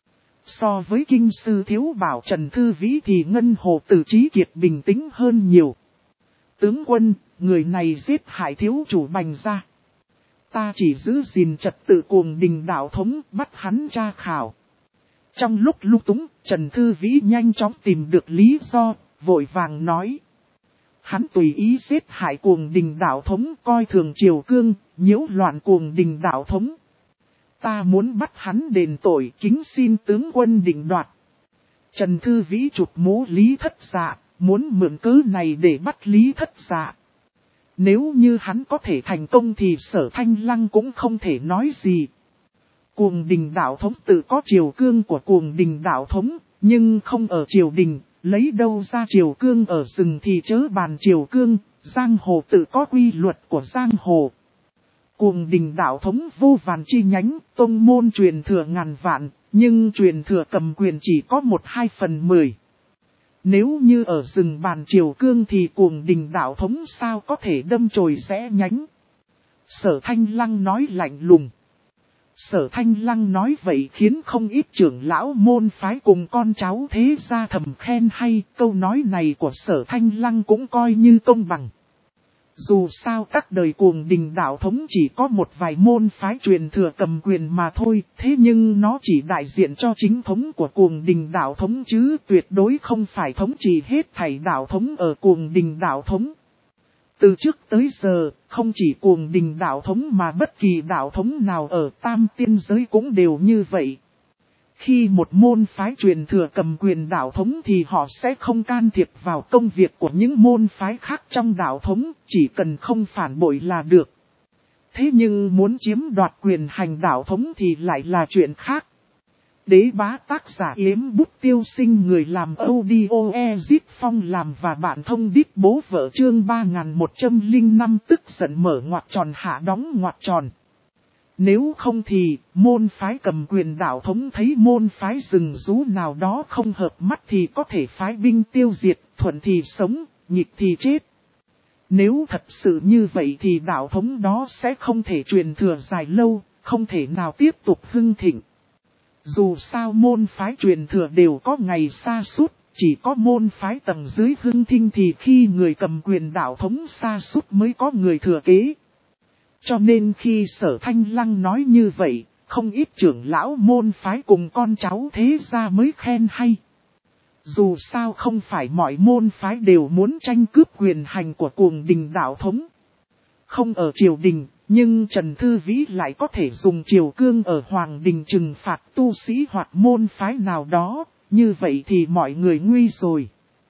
Speaker 1: So với kinh sư thiếu bảo Trần Thư Vĩ thì Ngân Hồ Từ Chí Kiệt bình tĩnh hơn nhiều. Tướng quân, người này giết hại thiếu chủ Bành gia. Ta chỉ giữ gìn trật tự Cuồng Đình đạo thống, bắt hắn tra khảo. Trong lúc lung túng, Trần Thư Vĩ nhanh chóng tìm được lý do, vội vàng nói. Hắn tùy ý giết hại Cuồng Đình đạo thống, coi thường Triều Cương, nhiễu loạn Cuồng Đình đạo thống. Ta muốn bắt hắn đền tội, kính xin tướng quân định đoạt. Trần Thư Vĩ chụp mũ Lý Thất Dạ, muốn mượn cớ này để bắt Lý Thất Dạ. Nếu như hắn có thể thành công thì Sở Thanh Lăng cũng không thể nói gì. Cuồng Đình đạo thống tự có Triều Cương của Cuồng Đình đạo thống, nhưng không ở triều đình, lấy đâu ra Triều Cương ở rừng thì chớ bàn Triều Cương, giang hồ tự có quy luật của giang hồ. Cuồng Đình đạo thống vô vàn chi nhánh, tông môn truyền thừa ngàn vạn, nhưng truyền thừa cầm quyền chỉ có 1/2/10. Nếu như ở rừng bàn Triều Cương thì Cuồng Đình đạo thống sao có thể đâm chồi rẽ nhánh. Sở Thanh Lăng nói lạnh lùng. Sở Thanh Lăng nói vậy khiến không ít trưởng lão môn phái cùng con cháu thế gia thầm khen hay, câu nói này của Sở Thanh Lăng cũng coi như công bằng. Dù sao các đời Cuồng Đình đạo thống chỉ có một vài môn phái truyền thừa cầm quyền mà thôi, thế nhưng nó chỉ đại diện cho chính thống của Cuồng Đình đạo thống chứ tuyệt đối không phải thống trị hết thảy đạo thống ở Cuồng Đình đạo thống. Từ trước tới giờ, không chỉ Cuồng Đình đạo thống mà bất kỳ đạo thống nào ở Tam Tiên giới cũng đều như vậy. Khi một môn phái truyền thừa cầm quyền đạo thống thì họ sẽ không can thiệp vào công việc của những môn phái khác trong đạo thống, chỉ cần không phản bội là được. Thế nhưng muốn chiếm đoạt quyền hành đạo thống thì lại là chuyện khác. Đế bá tác giả Yếm Bút Tiêu Sinh, người làm audio Ezit Phong làm và bạn thông đít bố vợ chương 3105 tức giận mở ngoặc tròn hạ đóng ngoặc tròn. Nếu không thì, môn phái cầm quyền đạo thống thấy môn phái rừng rú nào đó không hợp mắt thì có thể phái binh tiêu diệt, thuận thì sống, nghịch thì chết. Nếu thật sự như vậy thì đạo thống đó sẽ không thể truyền thừa dài lâu, không thể nào tiếp tục hưng thịnh. Dù sao môn phái truyền thừa đều có ngày sa sút, chỉ có môn phái tầng dưới hưng thịnh thì khi người cầm quyền đạo thống sa sút mới có người thừa kế. Cho nên khi Sở Thanh Lăng nói như vậy, không ít trưởng lão môn phái cùng con cháu thế gia mới khen hay. Dù sao không phải mọi môn phái đều muốn tranh cướp quyền hành của Cuồng Đình đạo thống. Không ở triều đình, nhưng Trần Thư Vĩ lại có thể dùng Triều Cương ở Hoàng Đình trừng phạt tu sĩ hoặc môn phái nào đó, như vậy thì mọi người nguy rồi.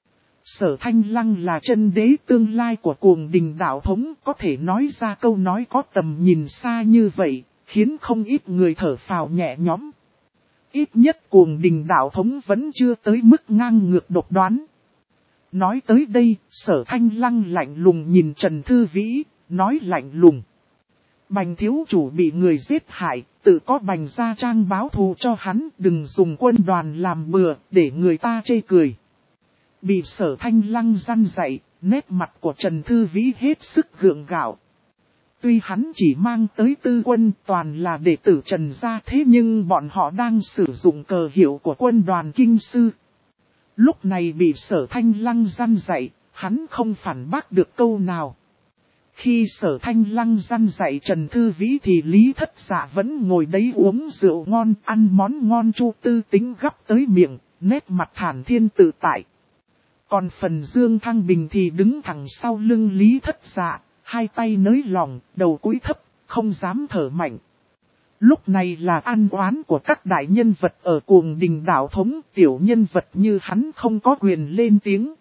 Speaker 1: Sở Thanh Lăng là chân đế tương lai của Cuồng Đình đạo thống, có thể nói ra câu nói có tầm nhìn xa như vậy, khiến không ít người thở phào nhẹ nhõm. Ít nhất Cuồng Đình đạo thống vẫn chưa tới mức ngang ngược độc đoán. Nói tới đây, Sở Thanh Lăng lạnh lùng nhìn Trần Thư Vĩ, nói lạnh lùng. Bành thiếu chủ bị người giết hại, tự có bành gia trang báo thù cho hắn, đừng dùng quân đoàn làm bừa, để người ta chê cười. Bị Sở Thanh Lăng răn dạy, nét mặt của Trần Thư Vĩ hết sức gượng gạo. Tuy hắn chỉ mang tới tư quân toàn là đệ tử Trần gia, thế nhưng bọn họ đang sử dụng cờ hiệu của quân đoàn kinh sư. Lúc này bị Sở Thanh Lăng răn dạy, hắn không phản bác được câu nào. Khi Sở Thanh Lăng răn dạy Trần Thư Vĩ thì Lý Thất Dạ vẫn ngồi đấy uống rượu ngon, ăn món ngon Chu Tư Tính gắp tới miệng, nét mặt thản thiên tự tại. Còn phần Dương Thăng Bình thì đứng thẳng sau lưng Lý Thất Dạ, hai tay nới lỏng, đầu cúi thấp, không dám thở mạnh. Lúc này là ăn oán của các đại nhân vật ở Cuồng Đình đạo thống, tiểu nhân vật như hắn không có quyền lên tiếng.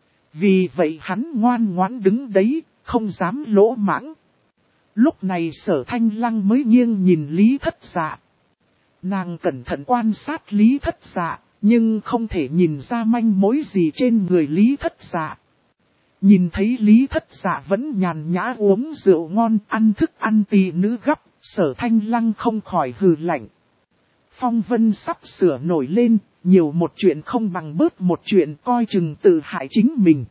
Speaker 1: Vì vậy hắn ngoan ngoãn đứng đấy, không dám lỗ mãng. Lúc này Sở Thanh Lăng mới nghiêng nhìn Lý Thất Dạ. Nàng cẩn thận quan sát Lý Thất Dạ, nhưng không thể nhìn ra manh mối gì trên người Lý Thất Dạ. Nhìn thấy Lý Thất Dạ vẫn nhàn nhã uống rượu ngon, ăn thức ăn tỳ nữ gấp, Sở Thanh Lăng không khỏi hừ lạnh. Phong vân sắp sửa nổi lên, nhiều một chuyện không bằng bớt một chuyện, coi chừng tự hại chính mình.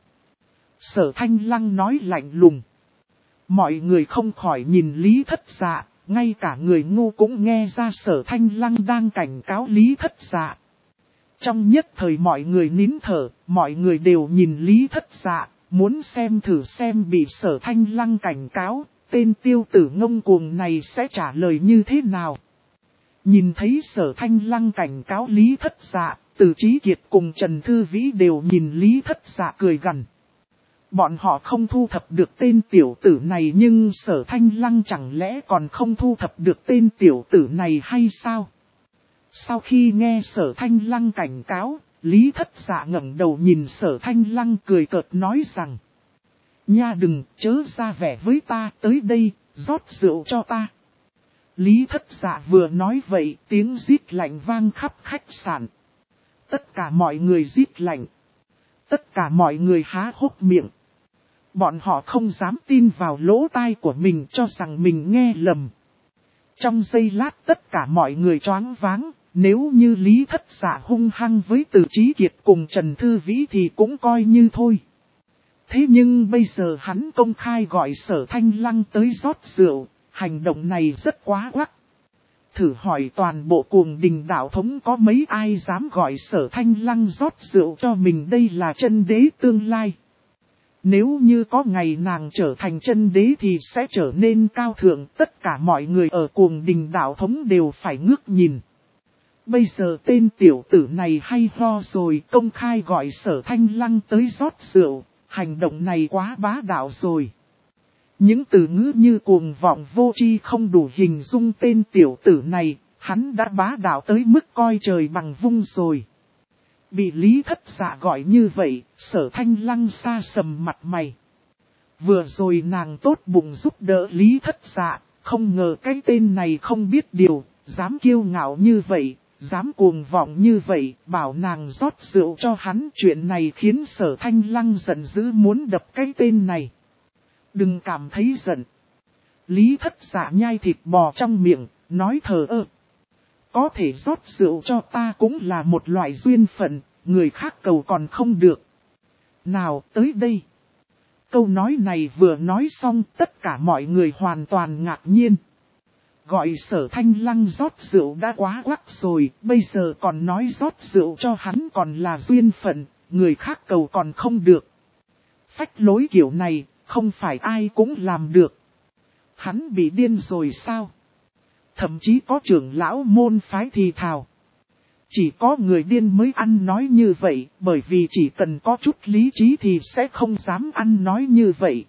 Speaker 1: Sở Thanh Lăng nói lạnh lùng. Mọi người không khỏi nhìn Lý Thất Dạ, ngay cả người ngu cũng nghe ra Sở Thanh Lăng đang cảnh cáo Lý Thất Dạ. Trong nhất thời mọi người nín thở, mọi người đều nhìn Lý Thất Dạ, muốn xem thử xem bị Sở Thanh Lăng cảnh cáo, tên tiêu tử ngông cuồng này sẽ trả lời như thế nào. Nhìn thấy Sở Thanh Lăng cảnh cáo Lý Thất Dạ, Từ Chí Kiệt cùng Trần Thư Vĩ đều nhìn Lý Thất Dạ cười gằn. Bọn họ không thu thập được tên tiểu tử này, nhưng Sở Thanh Lăng chẳng lẽ còn không thu thập được tên tiểu tử này hay sao? Sau khi nghe Sở Thanh Lăng cảnh cáo, Lý Thất Dạ ngẩng đầu nhìn Sở Thanh Lăng cười cợt nói rằng. Nha đừng chớ ra vẻ với ta, tới đây, rót rượu cho ta. Lý Thất Dạ vừa nói vậy, tiếng rít lạnh vang khắp khách sạn. Tất cả mọi người rít lạnh. Tất cả mọi người há hốc miệng. Bọn họ không dám tin vào lỗ tai của mình, cho rằng mình nghe lầm. Trong giây lát tất cả mọi người choáng váng, nếu như Lý Thất Dạ hung hăng với Từ Chí Kiệt cùng Trần Thư Vĩ thì cũng coi như thôi. Thế nhưng bây giờ hắn công khai gọi Sở Thanh Lăng tới rót rượu, hành động này rất quá quắc. Thử hỏi toàn bộ Cuồng Đình đạo thống có mấy ai dám gọi Sở Thanh Lăng rót rượu cho mình, đây là chân đế tương lai. Nếu như có ngày nàng trở thành chân đế thì sẽ trở nên cao thượng, tất cả mọi người ở Cuồng Đình đạo thống đều phải ngước nhìn. Bây giờ tên tiểu tử này hay ho rồi, công khai gọi Sở Thanh Lăng tới rót rượu, hành động này quá bá đạo rồi. Những từ ngữ như cuồng vọng vô tri không đủ hình dung tên tiểu tử này, hắn đã bá đạo tới mức coi trời bằng vung rồi. Bị Lý Thất Dạ gọi như vậy, Sở Thanh Lăng xa sầm mặt mày. Vừa rồi nàng tốt bụng giúp đỡ Lý Thất Dạ, không ngờ cái tên này không biết điều, dám kiêu ngạo như vậy, dám cuồng vọng như vậy, bảo nàng rót rượu cho hắn. Chuyện này khiến Sở Thanh Lăng giận dữ muốn đập cái tên này. Đừng cảm thấy giận. Lý Thất Dạ nhai thịt bò trong miệng, nói thờ ơ. Có thể rót rượu cho ta cũng là một loại duyên phận, người khác cầu còn không được. Nào tới đây. Câu nói này vừa nói xong, tất cả mọi người hoàn toàn ngạc nhiên. Gọi Sở Thanh Lăng rót rượu đã quá quắc rồi, bây giờ còn nói rót rượu cho hắn còn là duyên phận, người khác cầu còn không được. Phách lối kiểu này, không phải ai cũng làm được. Hắn bị điên rồi sao? Thậm chí có trưởng lão môn phái thì thào. Chỉ có người điên mới ăn nói như vậy, bởi vì chỉ cần có chút lý trí thì sẽ không dám ăn nói như vậy.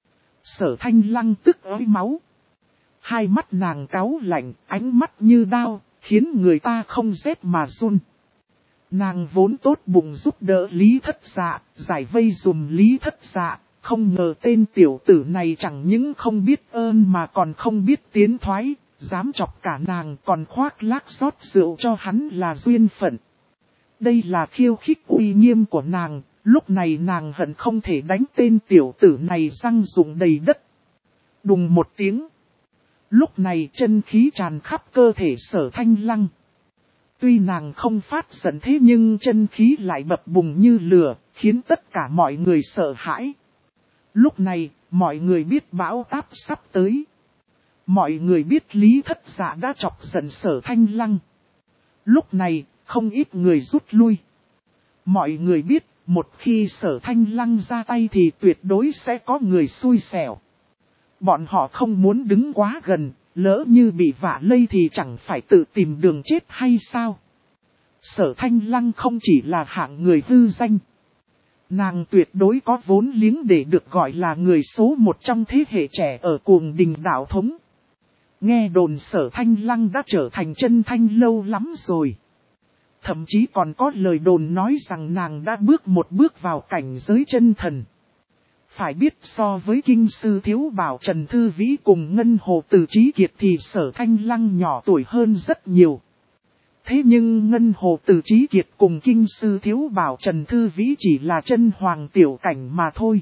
Speaker 1: Sở Thanh Lăng tức ói máu. Hai mắt nàng cáu lạnh, ánh mắt như đao, khiến người ta không rét mà run. Nàng vốn tốt bụng giúp đỡ Lý Thất Dạ, giải vây dùm Lý Thất Dạ, không ngờ tên tiểu tử này chẳng những không biết ơn mà còn không biết tiến thoái, Dám chọc cả nàng còn khoác lác rót rượu cho hắn là duyên phận. Đây là khiêu khích uy nghiêm của nàng, lúc này nàng hận không thể đánh tên tiểu tử này răng rụng đầy đất. Đùng một tiếng. Lúc này chân khí tràn khắp cơ thể Sở Thanh Lăng. Tuy nàng không phát giận thế nhưng chân khí lại bập bùng như lửa, khiến tất cả mọi người sợ hãi. Lúc này, mọi người biết bão táp sắp tới. Mọi người biết Lý Thất Dạ đã chọc giận Sở Thanh Lăng. Lúc này, không ít người rút lui. Mọi người biết, một khi Sở Thanh Lăng ra tay thì tuyệt đối sẽ có người xui xẻo. Bọn họ không muốn đứng quá gần, lỡ như bị vạ lây thì chẳng phải tự tìm đường chết hay sao? Sở Thanh Lăng không chỉ là hạng người hư danh. Nàng tuyệt đối có vốn liếng để được gọi là người số một trong thế hệ trẻ ở Cuồng Đình đạo thống. Nghe đồn Sở Thanh Lăng đã trở thành chân thanh lâu lắm rồi. Thậm chí còn có lời đồn nói rằng nàng đã bước một bước vào cảnh giới chân thần. Phải biết so với kinh sư Thiếu Bảo Trần Thư Vĩ cùng Ngân Hồ Từ Trí Kiệt thì Sở Thanh Lăng nhỏ tuổi hơn rất nhiều. Thế nhưng Ngân Hồ Từ Trí Kiệt cùng kinh sư Thiếu Bảo Trần Thư Vĩ chỉ là chân hoàng tiểu cảnh mà thôi.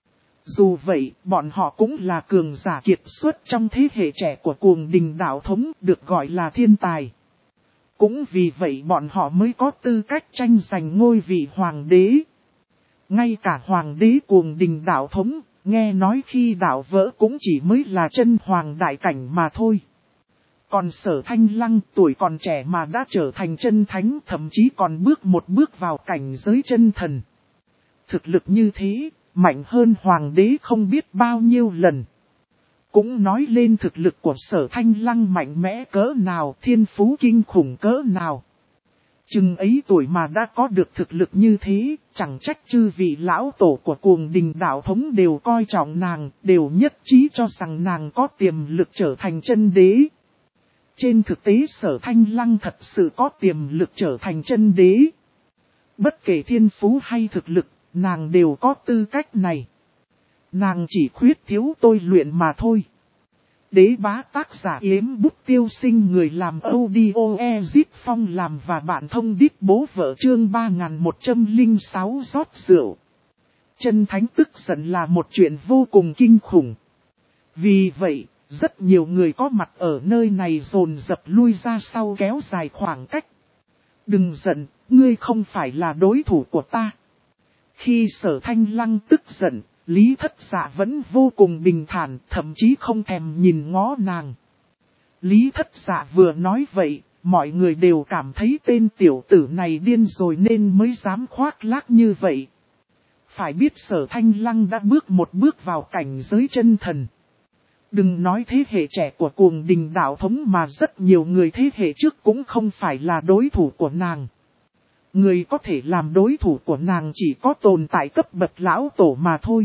Speaker 1: Dù vậy, bọn họ cũng là cường giả kiệt xuất trong thế hệ trẻ của Cuồng Đình đạo thống, được gọi là thiên tài. Cũng vì vậy bọn họ mới có tư cách tranh giành ngôi vị hoàng đế. Ngay cả hoàng đế Cuồng Đình đạo thống, nghe nói khi đạo vỡ cũng chỉ mới là chân hoàng đại cảnh mà thôi. Còn Sở Thanh Lăng tuổi còn trẻ mà đã trở thành chân thánh, thậm chí còn bước một bước vào cảnh giới chân thần. Thực lực như thế, mạnh hơn hoàng đế không biết bao nhiêu lần. Cũng nói lên thực lực của Sở Thanh Lăng mạnh mẽ cỡ nào, thiên phú kinh khủng cỡ nào. Chừng ấy tuổi mà đã có được thực lực như thế, chẳng trách chư vị lão tổ của Cuồng Đình đạo thống đều coi trọng nàng, đều nhất trí cho rằng nàng có tiềm lực trở thành chân đế. Trên thực tế Sở Thanh Lăng thật sự có tiềm lực trở thành chân đế. Bất kể thiên phú hay thực lực, nàng đều có tư cách này. Nàng chỉ khuyết thiếu tôi luyện mà thôi. Đế bá tác giả Yếm Bút Tiêu Sinh, người làm audio Ezit Phong làm và bạn thông đít bố vợ chương 3106 rót rượu. Chân thánh tức giận là một chuyện vô cùng kinh khủng. Vì vậy, rất nhiều người có mặt ở nơi này dồn dập lui ra sau kéo dài khoảng cách. Đừng giận, ngươi không phải là đối thủ của ta. Khi Sở Thanh Lăng tức giận, Lý Thất Dạ vẫn vô cùng bình thản, thậm chí không thèm nhìn ngó nàng. Lý Thất Dạ vừa nói vậy, mọi người đều cảm thấy tên tiểu tử này điên rồi nên mới dám khoác lác như vậy. Phải biết Sở Thanh Lăng đã bước một bước vào cảnh giới chân thần. Đừng nói thế hệ trẻ của Cuồng Đình đạo thống mà rất nhiều người thế hệ trước cũng không phải là đối thủ của nàng. Người có thể làm đối thủ của nàng chỉ có tồn tại cấp bậc lão tổ mà thôi.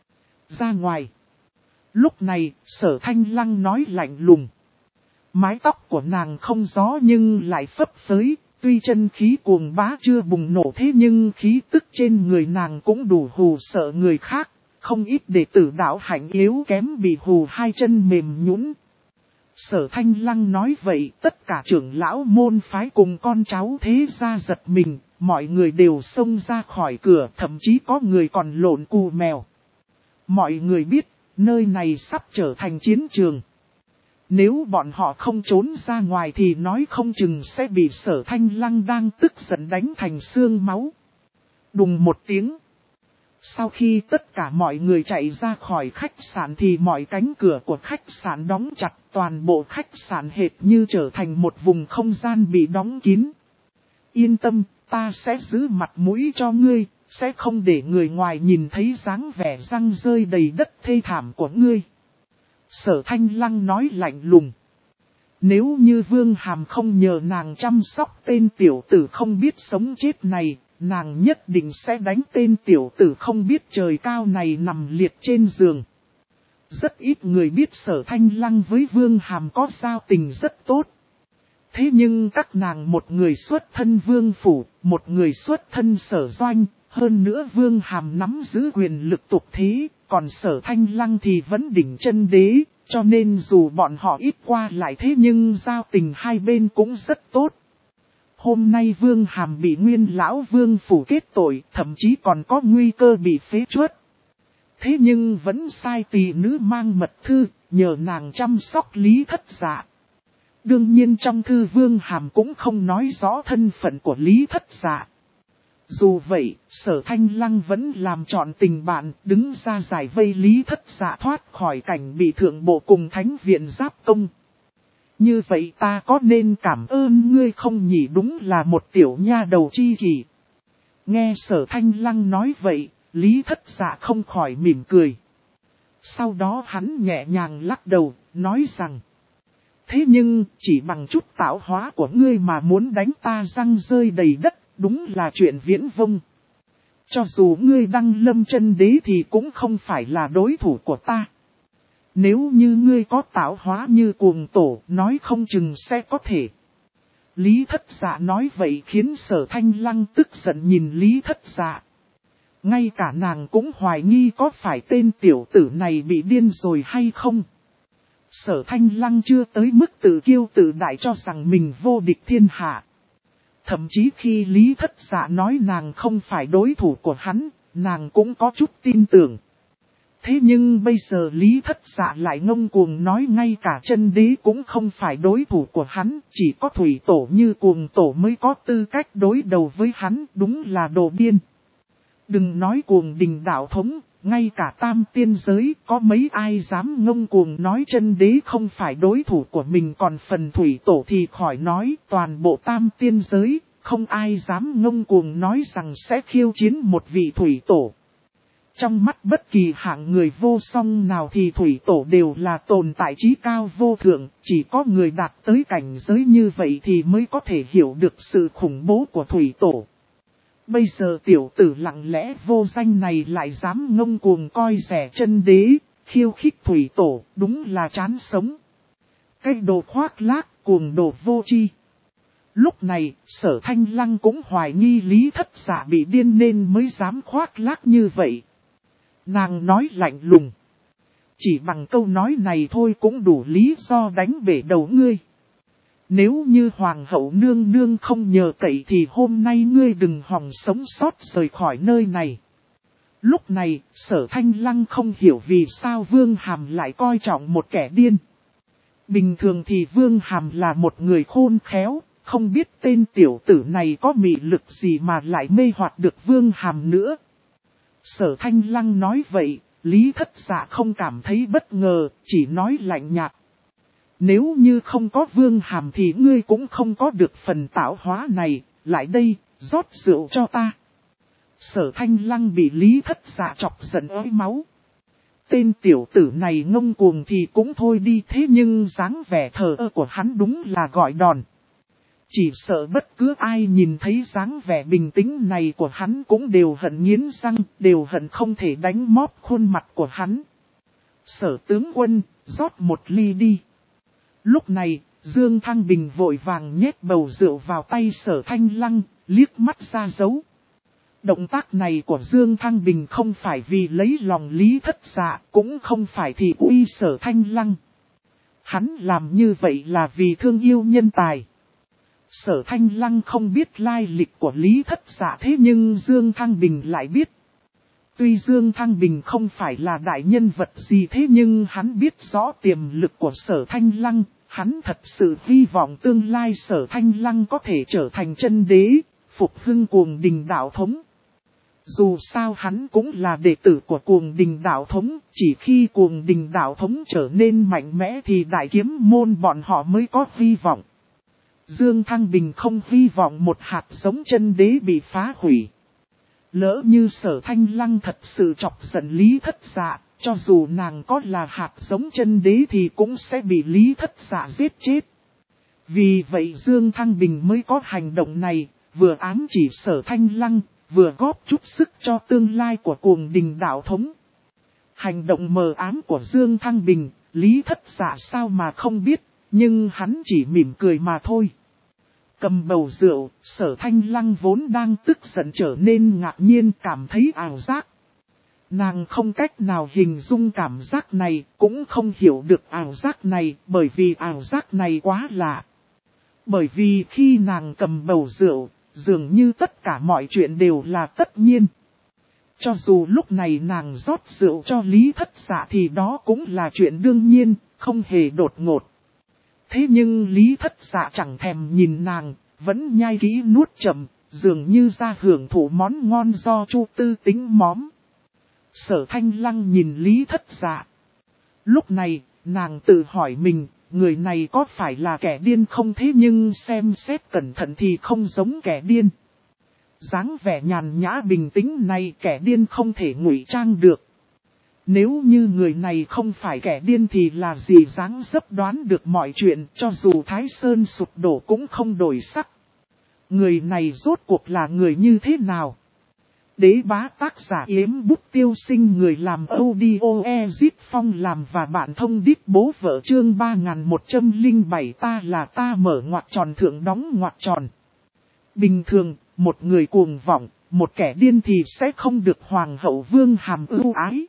Speaker 1: Ra ngoài. Lúc này, Sở Thanh Lăng nói lạnh lùng. Mái tóc của nàng không gió nhưng lại phấp phới, tuy chân khí cuồng bá chưa bùng nổ thế nhưng khí tức trên người nàng cũng đủ hù sợ người khác. Không ít đệ tử đạo hạnh yếu kém bị hù hai chân mềm nhũn. Sở Thanh Lăng nói vậy, tất cả trưởng lão môn phái cùng con cháu thế gia giật mình, mọi người đều xông ra khỏi cửa, thậm chí có người còn lộn cù mèo. Mọi người biết, nơi này sắp trở thành chiến trường. Nếu bọn họ không trốn ra ngoài thì nói không chừng sẽ bị Sở Thanh Lăng đang tức giận đánh thành xương máu. Đùng một tiếng. Sau khi tất cả mọi người chạy ra khỏi khách sạn thì mọi cánh cửa của khách sạn đóng chặt, toàn bộ khách sạn hệt như trở thành một vùng không gian bị đóng kín. Yên tâm, ta sẽ giữ mặt mũi cho ngươi, sẽ không để người ngoài nhìn thấy dáng vẻ răng rơi đầy đất thê thảm của ngươi. Sở Thanh Lăng nói lạnh lùng. Nếu như Vương Hàm không nhờ nàng chăm sóc tên tiểu tử không biết sống chết này, nàng nhất định sẽ đánh tên tiểu tử không biết trời cao này nằm liệt trên giường. Rất ít người biết Sở Thanh Lăng với Vương Hàm có giao tình rất tốt. Thế nhưng các nàng một người xuất thân Vương Phủ, một người xuất thân Sở Doanh, hơn nữa Vương Hàm nắm giữ quyền lực tục thế, còn Sở Thanh Lăng thì vẫn đỉnh chân đế, Cho nên dù bọn họ ít qua lại thế nhưng giao tình hai bên cũng rất tốt. Hôm nay Vương Hàm bị Nguyên lão Vương phủ kết tội, thậm chí còn có nguy cơ bị phế truất. Thế nhưng vẫn sai tỷ nữ mang mật thư, nhờ nàng chăm sóc Lý Thất Dạ. Đương nhiên trong thư Vương Hàm cũng không nói rõ thân phận của Lý Thất Dạ. Dù vậy, Sở Thanh Lăng vẫn làm trọn tình bạn, đứng ra giải vây Lý Thất Dạ thoát khỏi cảnh bị thượng bộ cùng thánh viện giáp công. Như vậy ta có nên cảm ơn ngươi không nhỉ, đúng là một tiểu nha đầu chi kỷ. Nghe Sở Thanh Lăng nói vậy, Lý Thất Dạ không khỏi mỉm cười. Sau đó hắn nhẹ nhàng lắc đầu, nói rằng: thế nhưng, chỉ bằng chút tạo hóa của ngươi mà muốn đánh ta răng rơi đầy đất, đúng là chuyện viễn vông. Cho dù ngươi đăng lâm chân đế thì cũng không phải là đối thủ của ta. Nếu như ngươi có tạo hóa như cuồng tổ, nói không chừng sẽ có thể. Lý Thất Dạ nói vậy khiến Sở Thanh Lăng tức giận nhìn Lý Thất Dạ. Ngay cả nàng cũng hoài nghi có phải tên tiểu tử này bị điên rồi hay không. Sở Thanh Lăng chưa tới mức tự kiêu tự đại cho rằng mình vô địch thiên hạ. Thậm chí khi Lý Thất Dạ nói nàng không phải đối thủ của hắn, nàng cũng có chút tin tưởng. Thế nhưng bây giờ Lý Thất Dạ lại ngông cuồng nói ngay cả chân đế cũng không phải đối thủ của hắn, chỉ có thủy tổ như cuồng tổ mới có tư cách đối đầu với hắn, đúng là đồ điên. Đừng nói cuồng đình đạo thống, ngay cả tam tiên giới có mấy ai dám ngông cuồng nói chân đế không phải đối thủ của mình, còn phần thủy tổ thì khỏi nói, toàn bộ tam tiên giới, không ai dám ngông cuồng nói rằng sẽ khiêu chiến một vị thủy tổ. Trong mắt bất kỳ hạng người vô song nào thì thủy tổ đều là tồn tại trí cao vô thượng, chỉ có người đạt tới cảnh giới như vậy thì mới có thể hiểu được sự khủng bố của thủy tổ. Bây giờ tiểu tử lặng lẽ vô danh này lại dám ngông cuồng coi rẻ chân đế, khiêu khích thủy tổ, đúng là chán sống. Cái đồ khoác lác, cuồng đồ vô tri. Lúc này, Sở Thanh Lăng cũng hoài nghi Lý Thất Dạ bị điên nên mới dám khoác lác như vậy. Nàng nói lạnh lùng: chỉ bằng câu nói này thôi cũng đủ lý do đánh bể đầu ngươi. Nếu như Hoàng hậu nương nương không nhờ cậy thì hôm nay ngươi đừng hòng sống sót rời khỏi nơi này. Lúc này, Sở Thanh Lăng không hiểu vì sao Vương Hàm lại coi trọng một kẻ điên. Bình thường thì Vương Hàm là một người khôn khéo, không biết tên tiểu tử này có mị lực gì mà lại mê hoặc được Vương Hàm nữa. Sở Thanh Lăng nói vậy, Lý Thất Dạ không cảm thấy bất ngờ, chỉ nói lạnh nhạt: nếu như không có Vương Hàm thì ngươi cũng không có được phần tạo hóa này, lại đây, rót rượu cho ta. Sở Thanh Lăng bị Lý Thất Dạ chọc giận ói máu. Tên tiểu tử này ngông cuồng thì cũng thôi đi, thế nhưng dáng vẻ thờ ơ của hắn đúng là gọi đòn. Chỉ sợ bất cứ ai nhìn thấy dáng vẻ bình tĩnh này của hắn cũng đều hận nghiến răng, đều hận không thể đánh móp khuôn mặt của hắn. Sở tướng quân, rót một ly đi. Lúc này, Dương Thăng Bình vội vàng nhét bầu rượu vào tay Sở Thanh Lăng, liếc mắt ra dấu. Động tác này của Dương Thăng Bình không phải vì lấy lòng Lý Thất Dạ, cũng không phải thì uy Sở Thanh Lăng. Hắn làm như vậy là vì thương yêu nhân tài. Sở Thanh Lăng không biết lai lịch của Lý Thất Dạ, thế nhưng Dương Thăng Bình lại biết. Tuy Dương Thăng Bình không phải là đại nhân vật gì, thế nhưng hắn biết rõ tiềm lực của Sở Thanh Lăng. Hắn thật sự hy vọng tương lai Sở Thanh Lăng có thể trở thành chân đế, phục hưng Cuồng Đình đạo thống. Dù sao hắn cũng là đệ tử của Cuồng Đình đạo thống, chỉ khi Cuồng Đình đạo thống trở nên mạnh mẽ thì đại kiếm môn bọn họ mới có hy vọng. Dương Thăng Bình không hy vọng một hạt giống chân đế bị phá hủy. Lỡ như Sở Thanh Lăng thật sự chọc giận Lý Thất Dạ, cho dù nàng có là hạt giống chân đế thì cũng sẽ bị Lý Thất Dạ giết chết. Vì vậy Dương Thăng Bình mới có hành động này, vừa ám chỉ Sở Thanh Lăng, vừa góp chút sức cho tương lai của Cuồng Đình đạo thống. Hành động mờ ám của Dương Thăng Bình, Lý Thất Dạ sao mà không biết, nhưng hắn chỉ mỉm cười mà thôi. Cầm bầu rượu, Sở Thanh Lăng vốn đang tức giận trở nên ngạc nhiên, cảm thấy ảo giác. Nàng không cách nào hình dung cảm giác này, cũng không hiểu được ảo giác này, bởi vì ảo giác này quá lạ. Bởi vì khi nàng cầm bầu rượu, dường như tất cả mọi chuyện đều là tất nhiên. Cho dù lúc này nàng rót rượu cho Lý Thất Dạ thì đó cũng là chuyện đương nhiên, không hề đột ngột. Thế nhưng Lý Thất Dạ chẳng thèm nhìn nàng, vẫn nhai kỹ nuốt chậm, dường như ra hưởng thụ món ngon do Chu Tư Tính móm. Sở Thanh Lăng nhìn Lý Thất Dạ. Lúc này, nàng tự hỏi mình, người này có phải là kẻ điên không, thế nhưng xem xét cẩn thận thì không giống kẻ điên. Dáng vẻ nhàn nhã bình tĩnh này kẻ điên không thể ngụy trang được. Nếu như người này không phải kẻ điên thì là gì dáng dấp đoán được mọi chuyện, cho dù Thái Sơn sụp đổ cũng không đổi sắc. Người này rốt cuộc là người như thế nào? Đế bá tác giả Yếm Bút Tiêu Sinh, người làm audio Ezit Phong làm và bạn thông đít bố vợ, chương 3107 ta là ta mở ngoặc tròn thượng đóng ngoặc tròn. Bình thường, một người cuồng vọng, một kẻ điên thì sẽ không được Hoàng hậu Vương Hàm ưu ái.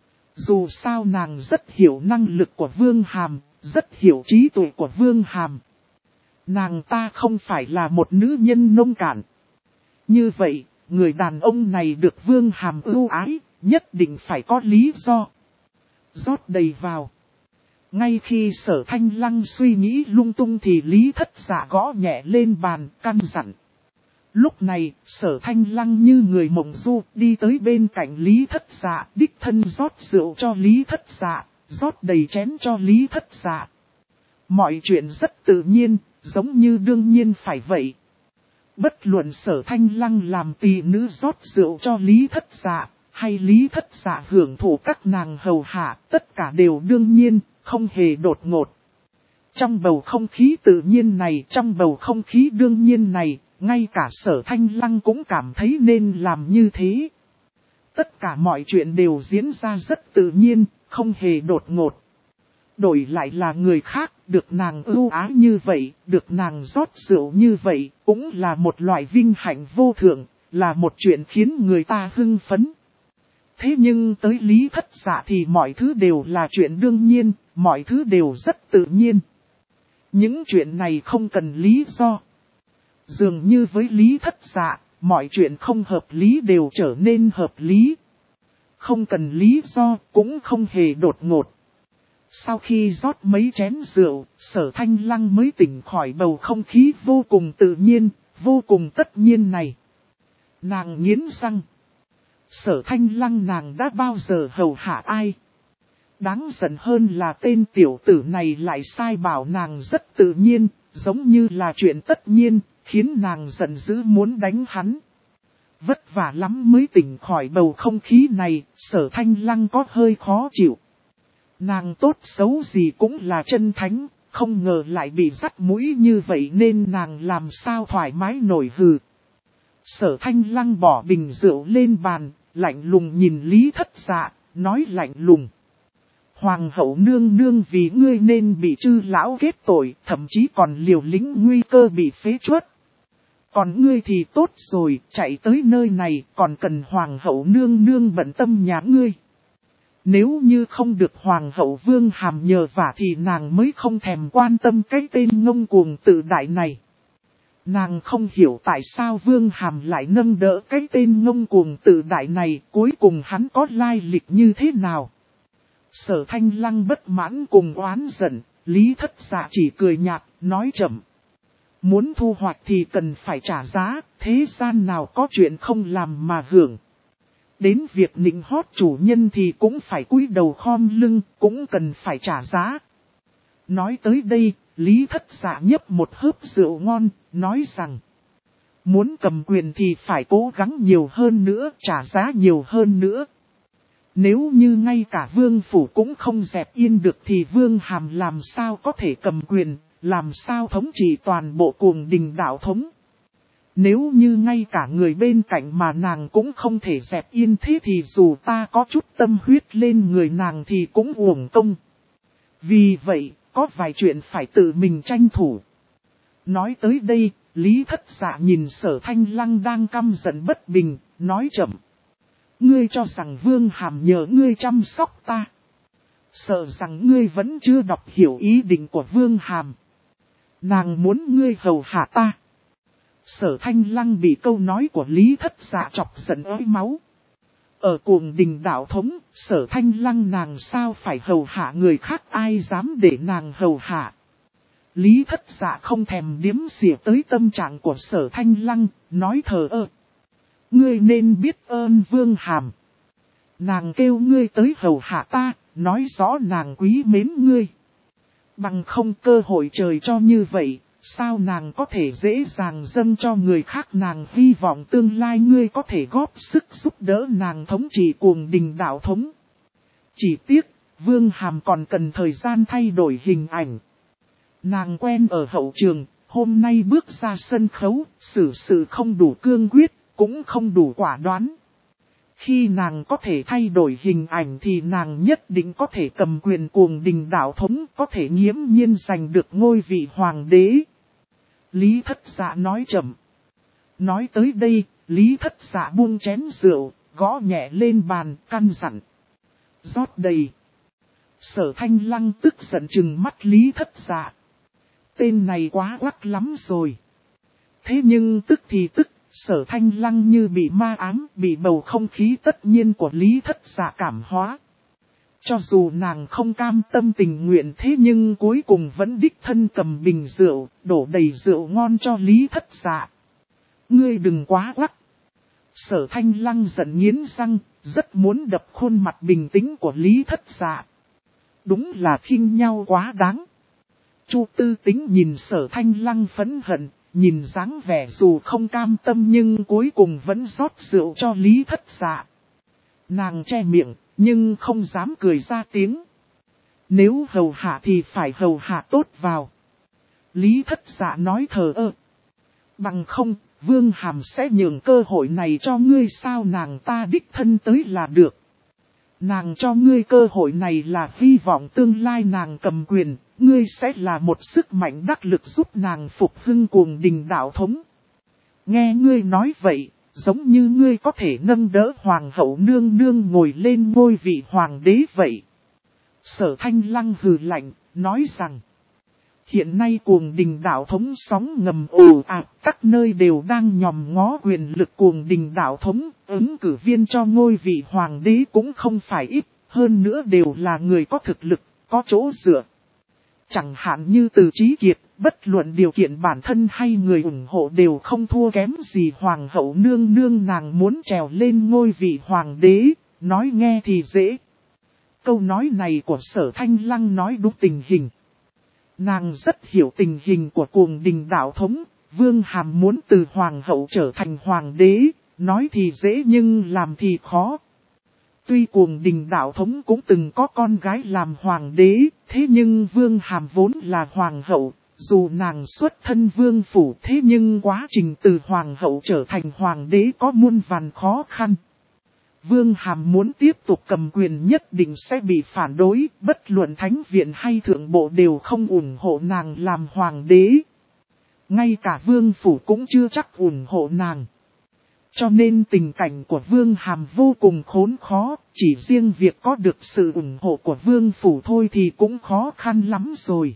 Speaker 1: Dù sao nàng rất hiểu năng lực của Vương Hàm, rất hiểu trí tuệ của Vương Hàm. Nàng ta không phải là một nữ nhân nông cạn. Như vậy, người đàn ông này được Vương Hàm ưu ái, nhất định phải có lý do. Rót đầy vào. Ngay khi Sở Thanh Lăng suy nghĩ lung tung thì Lý Thất Dạ gõ nhẹ lên bàn, căn dặn. Lúc này, Sở Thanh Lăng như người mộng du đi tới bên cạnh Lý Thất Dạ, đích thân rót rượu cho Lý Thất Dạ, rót đầy chén cho Lý Thất Dạ. Mọi chuyện rất tự nhiên, giống như đương nhiên phải vậy. Bất luận Sở Thanh Lăng làm tỳ nữ rót rượu cho Lý Thất Dạ, hay Lý Thất Dạ hưởng thụ các nàng hầu hạ, tất cả đều đương nhiên, không hề đột ngột. Trong bầu không khí tự nhiên này, trong bầu không khí đương nhiên này, ngay cả Sở Thanh Lăng cũng cảm thấy nên làm như thế. Tất cả mọi chuyện đều diễn ra rất tự nhiên, không hề đột ngột. Đổi lại là người khác, được nàng ưu ái như vậy, được nàng rót rượu như vậy, cũng là một loại vinh hạnh vô thượng, là một chuyện khiến người ta hưng phấn. Thế nhưng tới Lý Thất Dạ thì mọi thứ đều là chuyện đương nhiên, mọi thứ đều rất tự nhiên. Những chuyện này không cần lý do. Dường như với Lý Thất Dạ, mọi chuyện không hợp lý đều trở nên hợp lý. Không cần lý do, cũng không hề đột ngột. Sau khi rót mấy chén rượu, Sở Thanh Lăng mới tỉnh khỏi bầu không khí vô cùng tự nhiên, vô cùng tất nhiên này. Nàng nghiến răng. Sở Thanh Lăng nàng đã bao giờ hầu hạ ai? Đáng giận hơn là tên tiểu tử này lại sai bảo nàng rất tự nhiên, giống như là chuyện tất nhiên, khiến nàng giận dữ muốn đánh hắn. Vất vả lắm mới tỉnh khỏi bầu không khí này, Sở Thanh Lăng có hơi khó chịu. Nàng tốt xấu gì cũng là chân thánh, không ngờ lại bị dắt mũi như vậy nên nàng làm sao thoải mái nổi hừ. Sở Thanh Lăng bỏ bình rượu lên bàn, lạnh lùng nhìn Lý Thất Dạ, nói lạnh lùng. Hoàng hậu nương nương vì ngươi nên bị chư lão kết tội, thậm chí còn liều lĩnh nguy cơ bị phế truất. Còn ngươi thì tốt rồi, chạy tới nơi này, còn cần hoàng hậu nương nương bận tâm nhà ngươi. Nếu như không được Hoàng hậu Vương Hàm nhờ vả thì nàng mới không thèm quan tâm cái tên ngông cuồng tự đại này. Nàng không hiểu tại sao Vương Hàm lại nâng đỡ cái tên ngông cuồng tự đại này, cuối cùng hắn có lai lịch như thế nào. Sở Thanh Lăng bất mãn cùng oán giận, Lý Thất Dạ chỉ cười nhạt, nói chậm. Muốn thu hoạch thì cần phải trả giá, thế gian nào có chuyện không làm mà hưởng. Đến việc nịnh hót chủ nhân thì cũng phải cúi đầu khom lưng, cũng cần phải trả giá. Nói tới đây, Lý Thất Dạ nhấp một hớp rượu ngon, nói rằng. Muốn cầm quyền thì phải cố gắng nhiều hơn nữa, trả giá nhiều hơn nữa. Nếu như ngay cả vương phủ cũng không dẹp yên được thì Vương Hàm làm sao có thể cầm quyền, làm sao thống trị toàn bộ cuồng đình đạo thống. Nếu như ngay cả người bên cạnh mà nàng cũng không thể dẹp yên thế thì dù ta có chút tâm huyết lên người nàng thì cũng uổng công. Vì vậy, có vài chuyện phải tự mình tranh thủ. Nói tới đây, Lý Thất Dạ nhìn Sở Thanh Lăng đang căm giận bất bình, nói chậm. Ngươi cho rằng Vương Hàm nhờ ngươi chăm sóc ta. Sợ rằng ngươi vẫn chưa đọc hiểu ý định của Vương Hàm. Nàng muốn ngươi hầu hạ ta. Sở Thanh Lăng bị câu nói của Lý Thất Dạ chọc giận ới máu. Ở Cuồng Đình đạo thống, Sở Thanh Lăng nàng sao phải hầu hạ người khác, ai dám để nàng hầu hạ. Lý Thất Dạ không thèm điếm xỉa tới tâm trạng của Sở Thanh Lăng, nói thờ ơ. Ngươi nên biết ơn Vương Hàm. Nàng kêu ngươi tới hầu hạ ta, nói rõ nàng quý mến ngươi. Bằng không cơ hội trời cho như vậy, sao nàng có thể dễ dàng dâng cho người khác. Nàng hy vọng tương lai ngươi có thể góp sức giúp đỡ nàng thống trị Cuồng Đình đạo thống. Chỉ tiếc, Vương Hàm còn cần thời gian thay đổi hình ảnh. Nàng quen ở hậu trường, hôm nay bước ra sân khấu, xử sự không đủ cương quyết, cũng không đủ quả đoán. Khi nàng có thể thay đổi hình ảnh thì nàng nhất định có thể cầm quyền Cuồng Đình đạo thống, có thể nghiễm nhiên giành được ngôi vị hoàng đế. Lý Thất Dạ nói chậm. Nói tới đây, Lý Thất Dạ buông chén rượu, gõ nhẹ lên bàn, căn dặn. Rót đầy. Sở Thanh Lăng tức giận trừng mắt Lý Thất Dạ. Tên này quá quắc lắm rồi. Thế nhưng tức thì tức, Sở Thanh Lăng như bị ma ám, bị bầu không khí tất nhiên của Lý Thất Dạ cảm hóa. Cho dù nàng không cam tâm tình nguyện, thế nhưng cuối cùng vẫn đích thân cầm bình rượu, đổ đầy rượu ngon cho Lý Thất Dạ. Ngươi đừng quá quắc. Sở Thanh Lăng giận nghiến răng, rất muốn đập khuôn mặt bình tĩnh của Lý Thất Dạ. Đúng là khinh nhau quá đáng. Chu Tư Tính nhìn Sở Thanh Lăng phẫn hận, nhìn dáng vẻ dù không cam tâm nhưng cuối cùng vẫn rót rượu cho Lý Thất Dạ. Nàng che miệng, nhưng không dám cười ra tiếng. Nếu hầu hạ thì phải hầu hạ tốt vào. Lý Thất Dạ nói thờ ơ. Bằng không, Vương Hàm sẽ nhường cơ hội này cho ngươi sao, nàng ta đích thân tới là được. Nàng cho ngươi cơ hội này là hy vọng tương lai nàng cầm quyền, ngươi sẽ là một sức mạnh đắc lực giúp nàng phục hưng Cuồng Đình đạo thống. Nghe ngươi nói vậy, giống như ngươi có thể nâng đỡ hoàng hậu nương nương ngồi lên ngôi vị hoàng đế vậy. Sở Thanh Lăng hừ lạnh, nói rằng, hiện nay Cuồng Đình đạo thống sóng ngầm ồ ạt, các nơi đều đang nhòm ngó quyền lực Cuồng Đình đạo thống, ứng cử viên cho ngôi vị hoàng đế cũng không phải ít, hơn nữa đều là người có thực lực, có chỗ dựa. Chẳng hạn như Từ Chí Kiệt, bất luận điều kiện bản thân hay người ủng hộ đều không thua kém gì hoàng hậu nương nương, nàng muốn trèo lên ngôi vị hoàng đế, nói nghe thì dễ. Câu nói này của Sở Thanh Lăng nói đúng tình hình. Nàng rất hiểu tình hình của Cuồng Đình đạo thống, Vương Hàm muốn từ hoàng hậu trở thành hoàng đế, nói thì dễ nhưng làm thì khó. Tuy Cuồng Đình đạo thống cũng từng có con gái làm hoàng đế, thế nhưng Vương Hàm vốn là hoàng hậu, dù nàng xuất thân vương phủ thế nhưng quá trình từ hoàng hậu trở thành hoàng đế có muôn vàn khó khăn. Vương Hàm muốn tiếp tục cầm quyền nhất định sẽ bị phản đối, bất luận thánh viện hay thượng bộ đều không ủng hộ nàng làm hoàng đế. Ngay cả vương phủ cũng chưa chắc ủng hộ nàng. Cho nên tình cảnh của Vương Hàm vô cùng khốn khó, chỉ riêng việc có được sự ủng hộ của vương phủ thôi thì cũng khó khăn lắm rồi.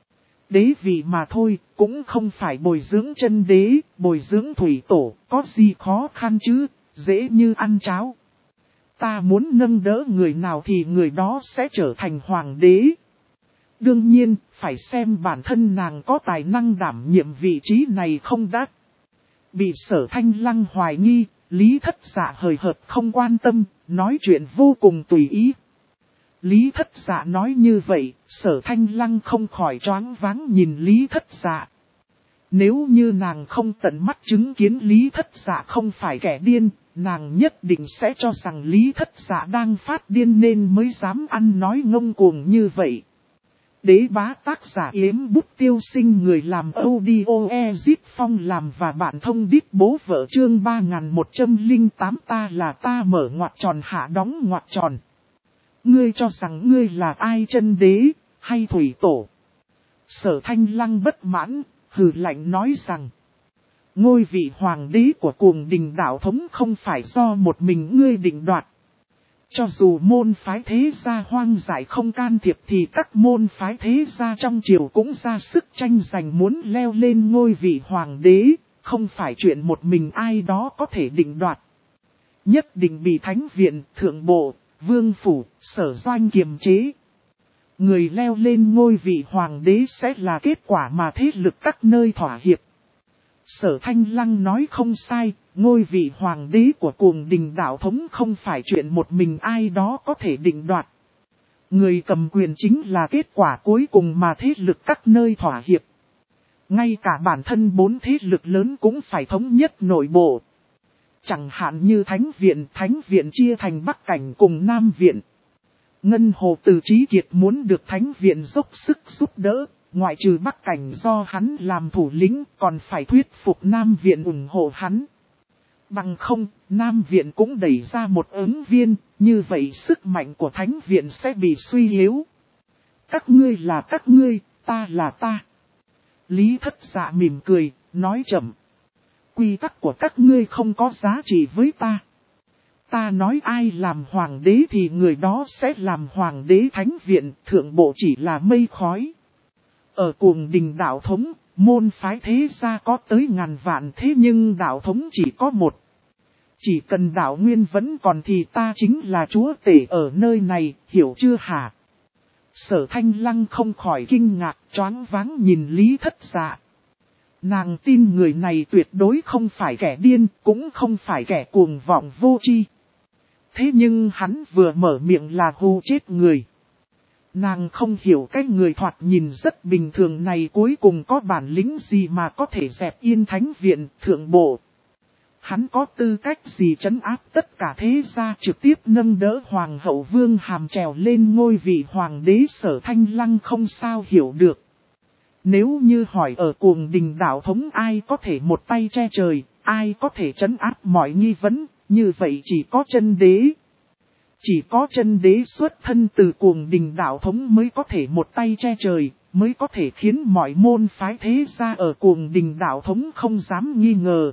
Speaker 1: Đế vị mà thôi, cũng không phải bồi dưỡng chân đế, bồi dưỡng thủy tổ, có gì khó khăn chứ, dễ như ăn cháo. Ta muốn nâng đỡ người nào thì người đó sẽ trở thành hoàng đế. Đương nhiên, phải xem bản thân nàng có tài năng đảm nhiệm vị trí này không đã. Bị Sở Thanh Lăng hoài nghi, Lý Thất Dạ hời hợt không quan tâm, nói chuyện vô cùng tùy ý. Lý Thất Dạ nói như vậy, Sở Thanh Lăng không khỏi choáng váng nhìn Lý Thất Dạ. Nếu như nàng không tận mắt chứng kiến Lý Thất Dạ không phải kẻ điên, nàng nhất định sẽ cho rằng Lý Thất Dạ đang phát điên nên mới dám ăn nói ngông cuồng như vậy. Đế bá tác giả Yếm Bút Tiêu Sinh, người làm audio Ezip Phong làm và bạn thông đít bố vợ, chương 3108 ta là ta mở ngoặc tròn hạ đóng ngoặc tròn. Ngươi cho rằng ngươi là ai, chân đế, hay thủy tổ? Sở Thanh Lăng bất mãn, hừ lạnh nói rằng. Ngôi vị hoàng đế của Cuồng Đình đạo thống không phải do một mình ngươi định đoạt. Cho dù môn phái thế gia hoang dại không can thiệp thì các môn phái thế gia trong triều cũng ra sức tranh giành muốn leo lên ngôi vị hoàng đế, không phải chuyện một mình ai đó có thể định đoạt. Nhất định bị thánh viện, thượng bộ, vương phủ, sở doanh kiềm chế. Người leo lên ngôi vị hoàng đế sẽ là kết quả mà thế lực các nơi thỏa hiệp. Sở Thanh Lăng nói không sai, ngôi vị hoàng đế của Cuồng Đình đạo thống không phải chuyện một mình ai đó có thể định đoạt. Người cầm quyền chính là kết quả cuối cùng mà thế lực các nơi thỏa hiệp. Ngay cả bản thân 4 thế lực lớn cũng phải thống nhất nội bộ. Chẳng hạn như Thánh viện chia thành Bắc Cảnh cùng Nam viện. Ngân Hồ Từ Chí Kiệt muốn được Thánh viện dốc sức giúp đỡ, ngoại trừ Bắc Cảnh do hắn làm thủ lĩnh còn phải thuyết phục Nam viện ủng hộ hắn. Bằng không, Nam viện cũng đẩy ra một ứng viên, như vậy sức mạnh của Thánh viện sẽ bị suy yếu. Các ngươi là các ngươi, ta là ta. Lý Thất Dạ mỉm cười, nói chậm. Quy tắc của các ngươi không có giá trị với ta. Ta nói ai làm hoàng đế thì người đó sẽ làm hoàng đế. Thánh viện, thượng bộ chỉ là mây khói. Ở Cuồng Đình đạo thống, môn phái thế gia có tới ngàn vạn, thế nhưng đạo thống chỉ có một. Chỉ cần đạo nguyên vẫn còn thì ta chính là chúa tể ở nơi này, hiểu chưa hả? Sở Thanh Lăng không khỏi kinh ngạc, choáng váng nhìn Lý Thất Dạ. Nàng tin người này tuyệt đối không phải kẻ điên, cũng không phải kẻ cuồng vọng vô tri. Thế nhưng hắn vừa mở miệng là hù chết người. Nàng không hiểu cái người thoạt nhìn rất bình thường này cuối cùng có bản lĩnh gì mà có thể dẹp yên Thánh viện, thượng bộ. Hắn có tư cách gì trấn áp tất cả thế gia, trực tiếp nâng đỡ Hoàng hậu Vương Hàm trèo lên ngôi vị hoàng đế. Sở Thanh Lăng không sao hiểu được. Nếu như hỏi ở Cuồng Đình đạo thống ai có thể một tay che trời, ai có thể trấn áp mọi nghi vấn, như vậy chỉ có chân đế. Chỉ có chân đế xuất thân từ Cuồng Đình đạo thống mới có thể một tay che trời, mới có thể khiến mọi môn phái thế gia ở Cuồng Đình đạo thống không dám nghi ngờ.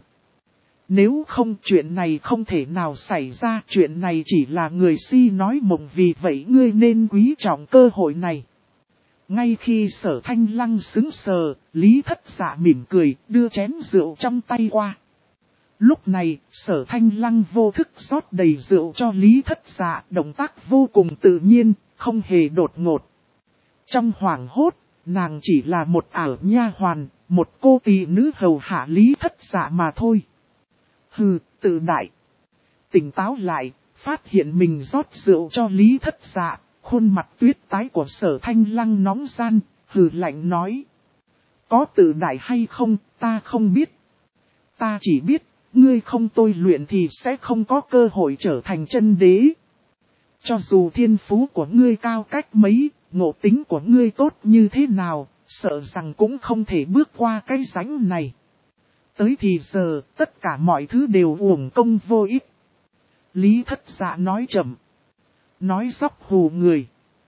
Speaker 1: Nếu không, chuyện này không thể nào xảy ra, chuyện này chỉ là người si nói mộng, vì vậy ngươi nên quý trọng cơ hội này. Ngay khi Sở Thanh Lăng sững sờ, Lý Thất Dạ mỉm cười, đưa chén rượu trong tay qua. Lúc này, Sở Thanh Lăng vô thức rót đầy rượu cho Lý Thất Dạ, động tác vô cùng tự nhiên, không hề đột ngột. Trong hoảng hốt, nàng chỉ là một ảo nha hoàn, một cô tỳ nữ hầu hạ Lý Thất Dạ mà thôi. Hừ, tự đại. Tỉnh táo lại, phát hiện mình rót rượu cho Lý Thất Dạ, khuôn mặt tuyết tái của Sở Thanh Lăng nóng gian, hừ lạnh nói. Có tự đại hay không, ta không biết. Ta chỉ biết, ngươi không tôi luyện thì sẽ không có cơ hội trở thành chân đế. Cho dù thiên phú của ngươi cao cách mấy, ngộ tính của ngươi tốt như thế nào, sợ rằng cũng không thể bước qua cái rãnh này. Tới thì giờ, tất cả mọi thứ đều uổng công vô ích. Lý Thất Dạ nói chậm. Nói dóc hù người.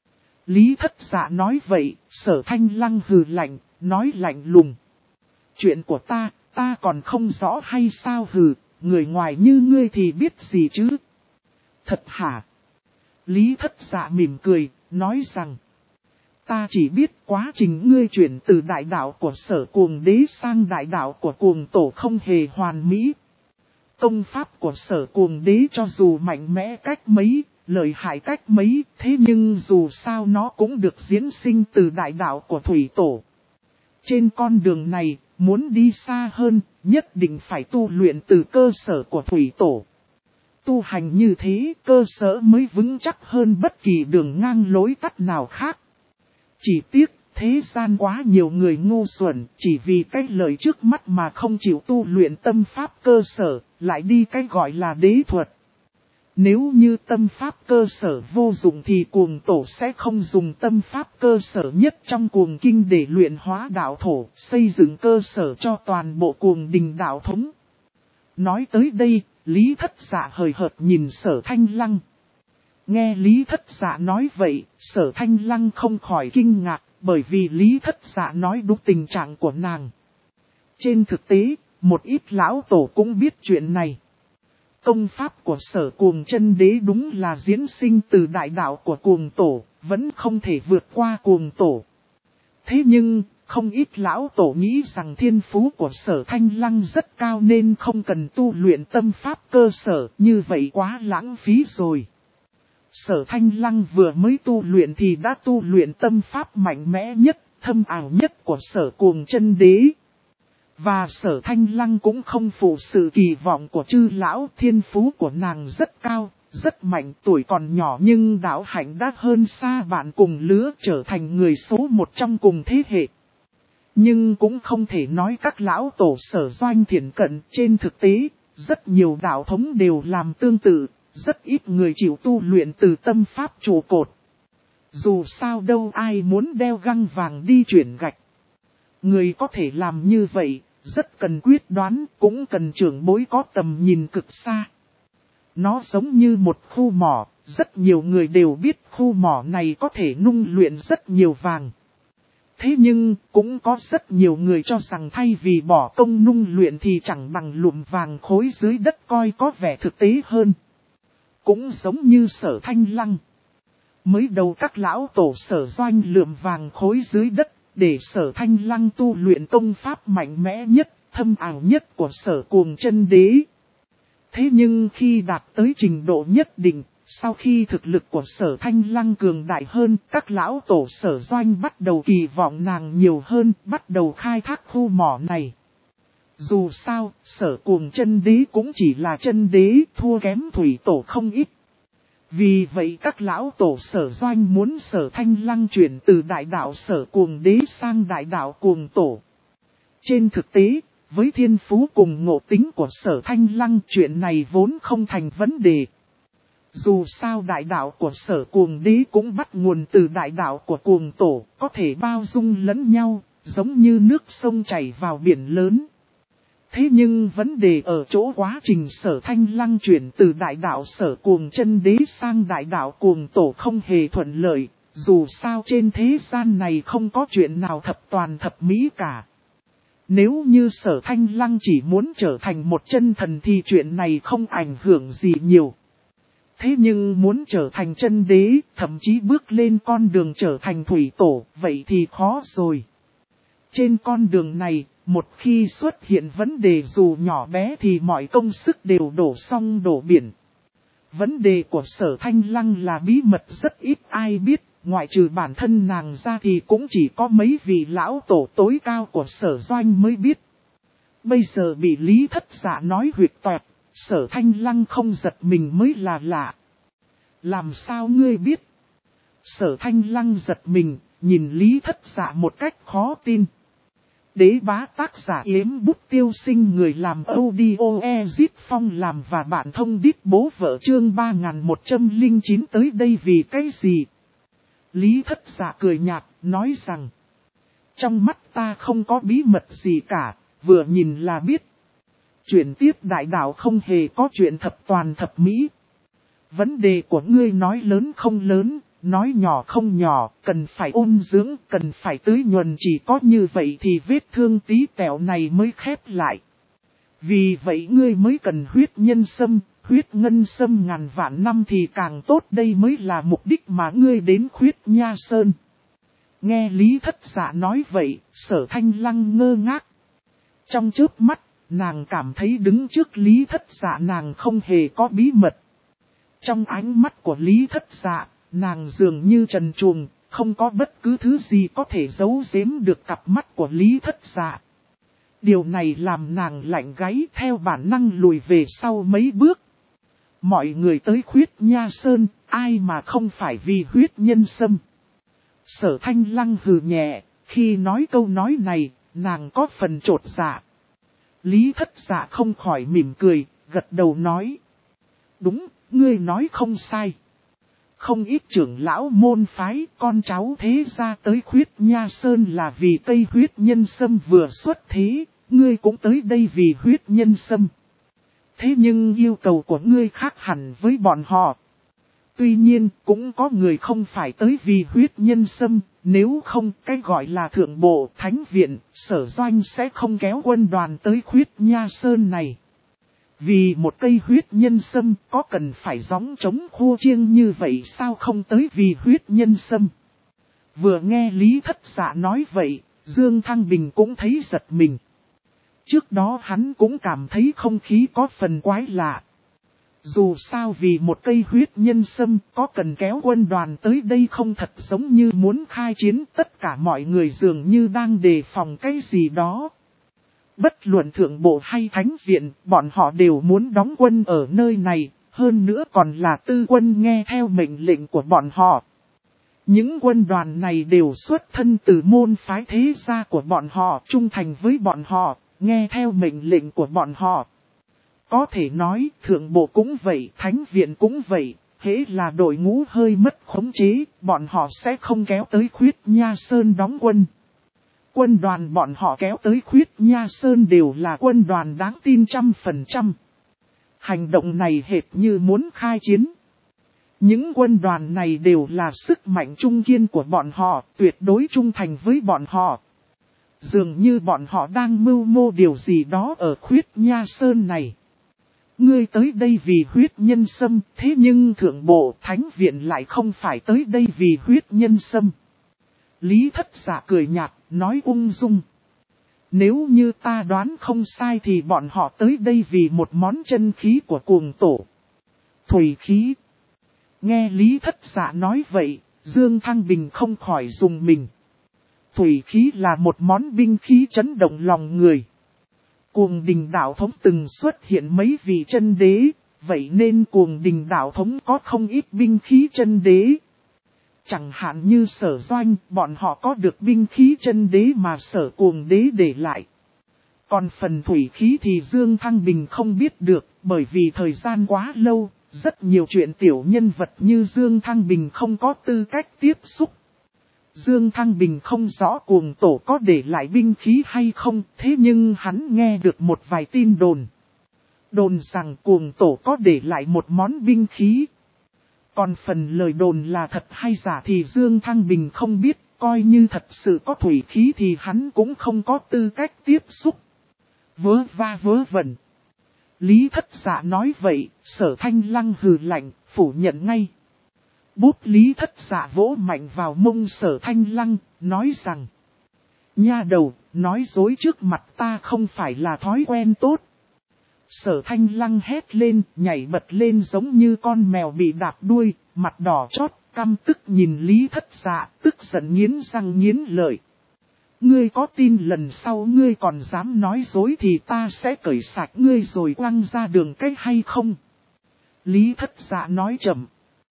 Speaker 1: Lý Thất Dạ nói vậy, Sở Thanh Lăng hừ lạnh, nói lạnh lùng. Chuyện của ta còn không rõ hay sao? Hừ, người ngoài như ngươi thì biết gì chứ? Thật hả? Lý Thất Dạ mỉm cười, nói rằng. Ta chỉ biết quá trình ngươi chuyển từ đại đạo của Sở Cuồng Đế sang đại đạo của Cuồng Tổ không hề hoàn mỹ. Công pháp của Sở Cuồng Đế cho dù mạnh mẽ cách mấy, lợi hại cách mấy, thế nhưng dù sao nó cũng được diễn sinh từ đại đạo của Thủy Tổ. Trên con đường này, muốn đi xa hơn, nhất định phải tu luyện từ cơ sở của Thủy Tổ. Tu hành như thế, cơ sở mới vững chắc hơn bất kỳ đường ngang lối tắt nào khác. Chỉ tiếc, thế gian quá nhiều người ngu xuẩn, chỉ vì cái lợi trước mắt mà không chịu tu luyện tâm pháp cơ sở, lại đi cái gọi là đế thuật. Nếu như tâm pháp cơ sở vô dụng thì Cuồng Tổ sẽ không dùng tâm pháp cơ sở nhất trong Cuồng Kinh để luyện hóa đạo thổ, xây dựng cơ sở cho toàn bộ Cuồng Đình đạo thống. Nói tới đây, Lý Thất Dạ hời hợt nhìn Sở Thanh Lăng. Nghe Lý Thất Dạ nói vậy, Sở Thanh Lăng không khỏi kinh ngạc, bởi vì Lý Thất Dạ nói đúng tình trạng của nàng. Trên thực tế, một ít lão tổ cũng biết chuyện này. Công pháp của Sở Cuồng Chân Đế đúng là diễn sinh từ đại đạo của Cuồng Tổ, vẫn không thể vượt qua Cuồng Tổ. Thế nhưng, không ít lão tổ nghĩ rằng thiên phú của Sở Thanh Lăng rất cao nên không cần tu luyện tâm pháp cơ sở, như vậy quá lãng phí rồi. Sở Thanh Lăng vừa mới tu luyện thì đã tu luyện tâm pháp mạnh mẽ nhất, thâm ảo nhất của Sở Cuồng Chân Đế. Và Sở Thanh Lăng cũng không phụ sự kỳ vọng của chư lão, thiên phú của nàng rất cao, rất mạnh, tuổi còn nhỏ nhưng đạo hạnh đã hơn xa bạn cùng lứa, trở thành người số một trong cùng thế hệ. Nhưng cũng không thể nói các lão tổ Sở Doanh thiện cận, trên thực tế, rất nhiều đạo thống đều làm tương tự, rất ít người chịu tu luyện từ tâm pháp trụ cột. Dù sao đâu ai muốn đeo găng vàng đi chuyển gạch. Người có thể làm như vậy, rất cần quyết đoán, cũng cần trưởng bối có tầm nhìn cực xa. Nó giống như một khu mỏ, rất nhiều người đều biết khu mỏ này có thể nung luyện rất nhiều vàng. Thế nhưng, cũng có rất nhiều người cho rằng thay vì bỏ công nung luyện thì chẳng bằng lụm vàng khối dưới đất coi có vẻ thực tế hơn. Cũng giống như Sở Thanh Lăng. Mới đầu các lão tổ Sở Doanh lượm vàng khối dưới đất, để Sở Thanh Lăng tu luyện công pháp mạnh mẽ nhất, thâm ảo nhất của Sở Cuồng Chân Đế. Thế nhưng khi đạt tới trình độ nhất định, sau khi thực lực của Sở Thanh Lăng cường đại hơn, các lão tổ Sở Doanh bắt đầu kỳ vọng nàng nhiều hơn, bắt đầu khai thác khu mỏ này. Dù sao, Sở Cuồng Chân Đế cũng chỉ là chân đế, thua kém thủy tổ không ít. Vì vậy các lão tổ Sở Doanh muốn Sở Thanh Lăng chuyển từ đại đạo Sở Cuồng Đế sang đại đạo Cuồng Tổ. Trên thực tế, với thiên phú cùng ngộ tính của Sở Thanh Lăng, chuyện này vốn không thành vấn đề. Dù sao đại đạo của Sở Cuồng Đế cũng bắt nguồn từ đại đạo của Cuồng Tổ, có thể bao dung lẫn nhau, giống như nước sông chảy vào biển lớn. Thế nhưng vấn đề ở chỗ quá trình Sở Thanh Lăng chuyển từ đại đạo Sở Cuồng Chân Đế sang đại đạo Cuồng Tổ không hề thuận lợi, dù sao trên thế gian này không có chuyện nào thập toàn thập mỹ cả. Nếu như Sở Thanh Lăng chỉ muốn trở thành một chân thần thì chuyện này không ảnh hưởng gì nhiều. Thế nhưng muốn trở thành chân đế, thậm chí bước lên con đường trở thành thủy tổ, vậy thì khó rồi. Trên con đường này, một khi xuất hiện vấn đề dù nhỏ bé thì mọi công sức đều đổ sông đổ biển. Vấn đề của Sở Thanh Lăng là bí mật rất ít ai biết, ngoại trừ bản thân nàng ra thì cũng chỉ có mấy vị lão tổ tối cao của Sở Doanh mới biết. Bây giờ bị Lý Thất Dạ nói huyệt toẹt, Sở Thanh Lăng không giật mình mới là lạ. Làm sao ngươi biết? Sở Thanh Lăng giật mình, nhìn Lý Thất Dạ một cách khó tin. Đế bá tác giả Yếm Bút Tiêu Sinh, người làm audio Ezip Phong làm và bạn thông đít bố vợ chương 3109 tới đây vì cái gì? Lý Thất Dạ cười nhạt, nói rằng, trong mắt ta không có bí mật gì cả, vừa nhìn là biết. Chuyển tiếp đại đạo không hề có chuyện thập toàn thập mỹ. Vấn đề của ngươi nói lớn không lớn, nói nhỏ không nhỏ, cần phải ôn dưỡng, cần phải tưới nhuần, chỉ có như vậy thì vết thương tí tẹo này mới khép lại. Vì vậy ngươi mới cần huyết nhân sâm, huyết ngân sâm ngàn vạn năm thì càng tốt, đây mới là mục đích mà ngươi đến Khuyết Nha Sơn. Nghe Lý Thất Dạ nói vậy, Sở Thanh Lăng ngơ ngác. Trong chớp mắt, nàng cảm thấy đứng trước Lý Thất Dạ nàng không hề có bí mật. Trong ánh mắt của Lý Thất Dạ, nàng dường như trần truồng, không có bất cứ thứ gì có thể giấu giếm được cặp mắt của Lý Thất Dạ. Điều này làm nàng lạnh gáy, theo bản năng lùi về sau mấy bước. Mọi người tới Khuyết Nha Sơn, ai mà không phải vì huyết nhân sâm. Sở Thanh Lăng hừ nhẹ, khi nói câu nói này, nàng có phần chột dạ. Lý Thất Dạ không khỏi mỉm cười, gật đầu nói. Đúng, ngươi nói không sai. Không ít trưởng lão môn phái, con cháu thế gia tới Khuyết Nha Sơn là vì cây huyết nhân sâm vừa xuất thế, ngươi cũng tới đây vì huyết nhân sâm. Thế nhưng yêu cầu của ngươi khác hẳn với bọn họ. Tuy nhiên, cũng có người không phải tới vì huyết nhân sâm, nếu không, cái gọi là thượng bộ, thánh viện, sở doanh sẽ không kéo quân đoàn tới Khuyết Nha Sơn này. Vì một cây huyết nhân sâm có cần phải gióng trống khô chiêng như vậy sao không tới vì huyết nhân sâm. Vừa nghe Lý Thất Dạ nói vậy, Dương Thăng Bình cũng thấy giật mình. Trước đó hắn cũng cảm thấy không khí có phần quái lạ. Dù sao vì một cây huyết nhân sâm có cần kéo quân đoàn tới đây không thật giống như muốn khai chiến, tất cả mọi người dường như đang đề phòng cái gì đó. Bất luận thượng bộ hay thánh viện, bọn họ đều muốn đóng quân ở nơi này, hơn nữa còn là tư quân nghe theo mệnh lệnh của bọn họ. Những quân đoàn này đều xuất thân từ môn phái thế gia của bọn họ, trung thành với bọn họ, nghe theo mệnh lệnh của bọn họ. Có thể nói, thượng bộ cũng vậy, thánh viện cũng vậy, hễ là đội ngũ hơi mất khống chế, bọn họ sẽ không kéo tới Khuyết Nha Sơn đóng quân. Quân đoàn bọn họ kéo tới Khuyết Nha Sơn đều là quân đoàn đáng tin 100%. Hành động này hệt như muốn khai chiến. Những quân đoàn này đều là sức mạnh trung kiên của bọn họ, tuyệt đối trung thành với bọn họ. Dường như bọn họ đang mưu mô điều gì đó ở Khuyết Nha Sơn này. Ngươi tới đây vì huyết nhân sâm, thế nhưng thượng bộ thánh viện lại không phải tới đây vì huyết nhân sâm. Lý Thất Dạ cười nhạt, nói ung dung. Nếu như ta đoán không sai thì bọn họ tới đây vì một món chân khí của cuồng tổ. Thủy khí. Nghe Lý Thất Dạ nói vậy, Dương Thăng Bình không khỏi dùng mình. Thủy khí là một món binh khí chấn động lòng người. Cuồng Đình đạo thống từng xuất hiện mấy vị chân đế, vậy nên Cuồng Đình đạo thống có không ít binh khí chân đế. Chẳng hạn như Sở Doanh, bọn họ có được binh khí chân đế mà Sở Cuồng đế để lại. Còn phần thủy khí thì Dương Thăng Bình không biết được, bởi vì thời gian quá lâu, rất nhiều chuyện tiểu nhân vật như Dương Thăng Bình không có tư cách tiếp xúc. Dương Thăng Bình không rõ Cuồng tổ có để lại binh khí hay không, thế nhưng hắn nghe được một vài tin đồn. Đồn rằng Cuồng tổ có để lại một món binh khí. Còn phần lời đồn là thật hay giả thì Dương Thăng Bình không biết, coi như thật sự có thủy khí thì hắn cũng không có tư cách tiếp xúc. Vớ va vớ vẩn. Lý Thất Dạ nói vậy, Sở Thanh Lăng hừ lạnh, phủ nhận ngay. Bút Lý Thất Dạ vỗ mạnh vào mông Sở Thanh Lăng, nói rằng: Nha đầu, nói dối trước mặt ta không phải là thói quen tốt. Sở Thanh Lăng hét lên, nhảy bật lên giống như con mèo bị đạp đuôi, mặt đỏ chót, căm tức nhìn Lý Thất Dạ, tức giận nghiến răng nghiến lợi. Ngươi có tin lần sau ngươi còn dám nói dối thì ta sẽ cởi sạch ngươi rồi quăng ra đường cái hay không? Lý Thất Dạ nói chậm.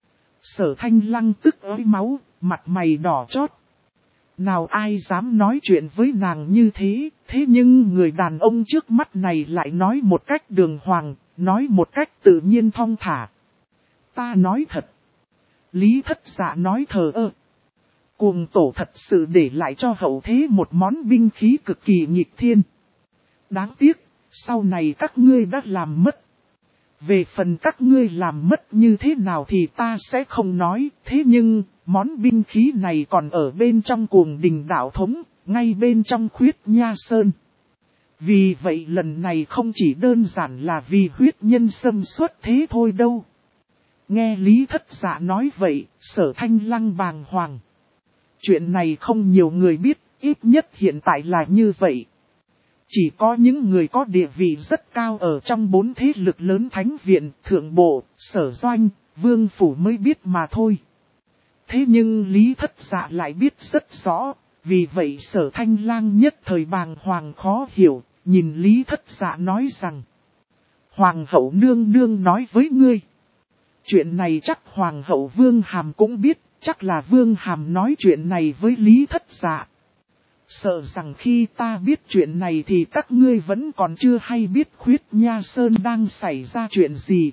Speaker 1: Sở Thanh Lăng tức ới máu, mặt mày đỏ chót. Nào ai dám nói chuyện với nàng như thế, thế nhưng người đàn ông trước mắt này lại nói một cách đường hoàng, nói một cách tự nhiên thong thả. Ta nói thật. Lý Thất Dạ nói thờ ơ. Cuồng tổ thật sự để lại cho hậu thế một món binh khí cực kỳ nghịch thiên. Đáng tiếc, sau này các ngươi đã làm mất. Về phần các ngươi làm mất như thế nào thì ta sẽ không nói, thế nhưng, món binh khí này còn ở bên trong Cuồng Đình đạo thống, ngay bên trong Khuyết Nha Sơn. Vì vậy lần này không chỉ đơn giản là vì huyết nhân xâm xuất thế thôi đâu. Nghe Lý Thất Dạ nói vậy, Sở Thanh Lăng bàng hoàng. Chuyện này không nhiều người biết, ít nhất hiện tại là như vậy. Chỉ có những người có địa vị rất cao ở trong 4 thế lực lớn thánh viện, thượng bộ, sở doanh, vương phủ mới biết mà thôi. Thế nhưng Lý Thất Dạ lại biết rất rõ, vì vậy Sở Thanh Lang nhất thời bàng hoàng khó hiểu, nhìn Lý Thất Dạ nói rằng: Hoàng hậu nương nương nói với ngươi. Chuyện này chắc Hoàng hậu Vương Hàm cũng biết, chắc là Vương Hàm nói chuyện này với Lý Thất Dạ. Sợ rằng khi ta biết chuyện này thì các ngươi vẫn còn chưa hay biết Khuyết Nha Sơn đang xảy ra chuyện gì.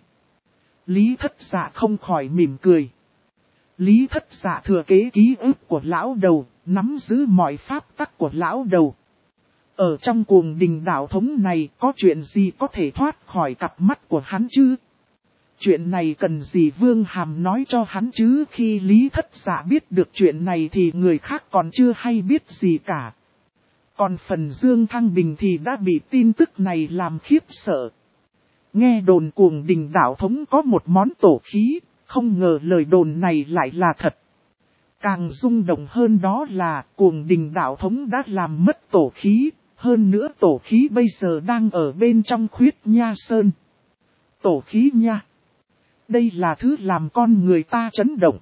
Speaker 1: Lý Thất Dạ không khỏi mỉm cười. Lý Thất Dạ thừa kế ký ức của lão đầu, nắm giữ mọi pháp tắc của lão đầu. Ở trong Cuồng Đình đạo thống này có chuyện gì có thể thoát khỏi cặp mắt của hắn chứ? Chuyện này cần gì Vương Hàm nói cho hắn chứ, khi Lý Thất Dạ biết được chuyện này thì người khác còn chưa hay biết gì cả. Còn phần Dương Thăng Bình thì đã bị tin tức này làm khiếp sợ. Nghe đồn Cuồng Đình đạo thống có một món tổ khí, không ngờ lời đồn này lại là thật. Càng rung động hơn đó là Cuồng Đình đạo thống đã làm mất tổ khí, hơn nữa tổ khí bây giờ đang ở bên trong Khuyết Nha Sơn. Tổ khí nha. Đây là thứ làm con người ta chấn động.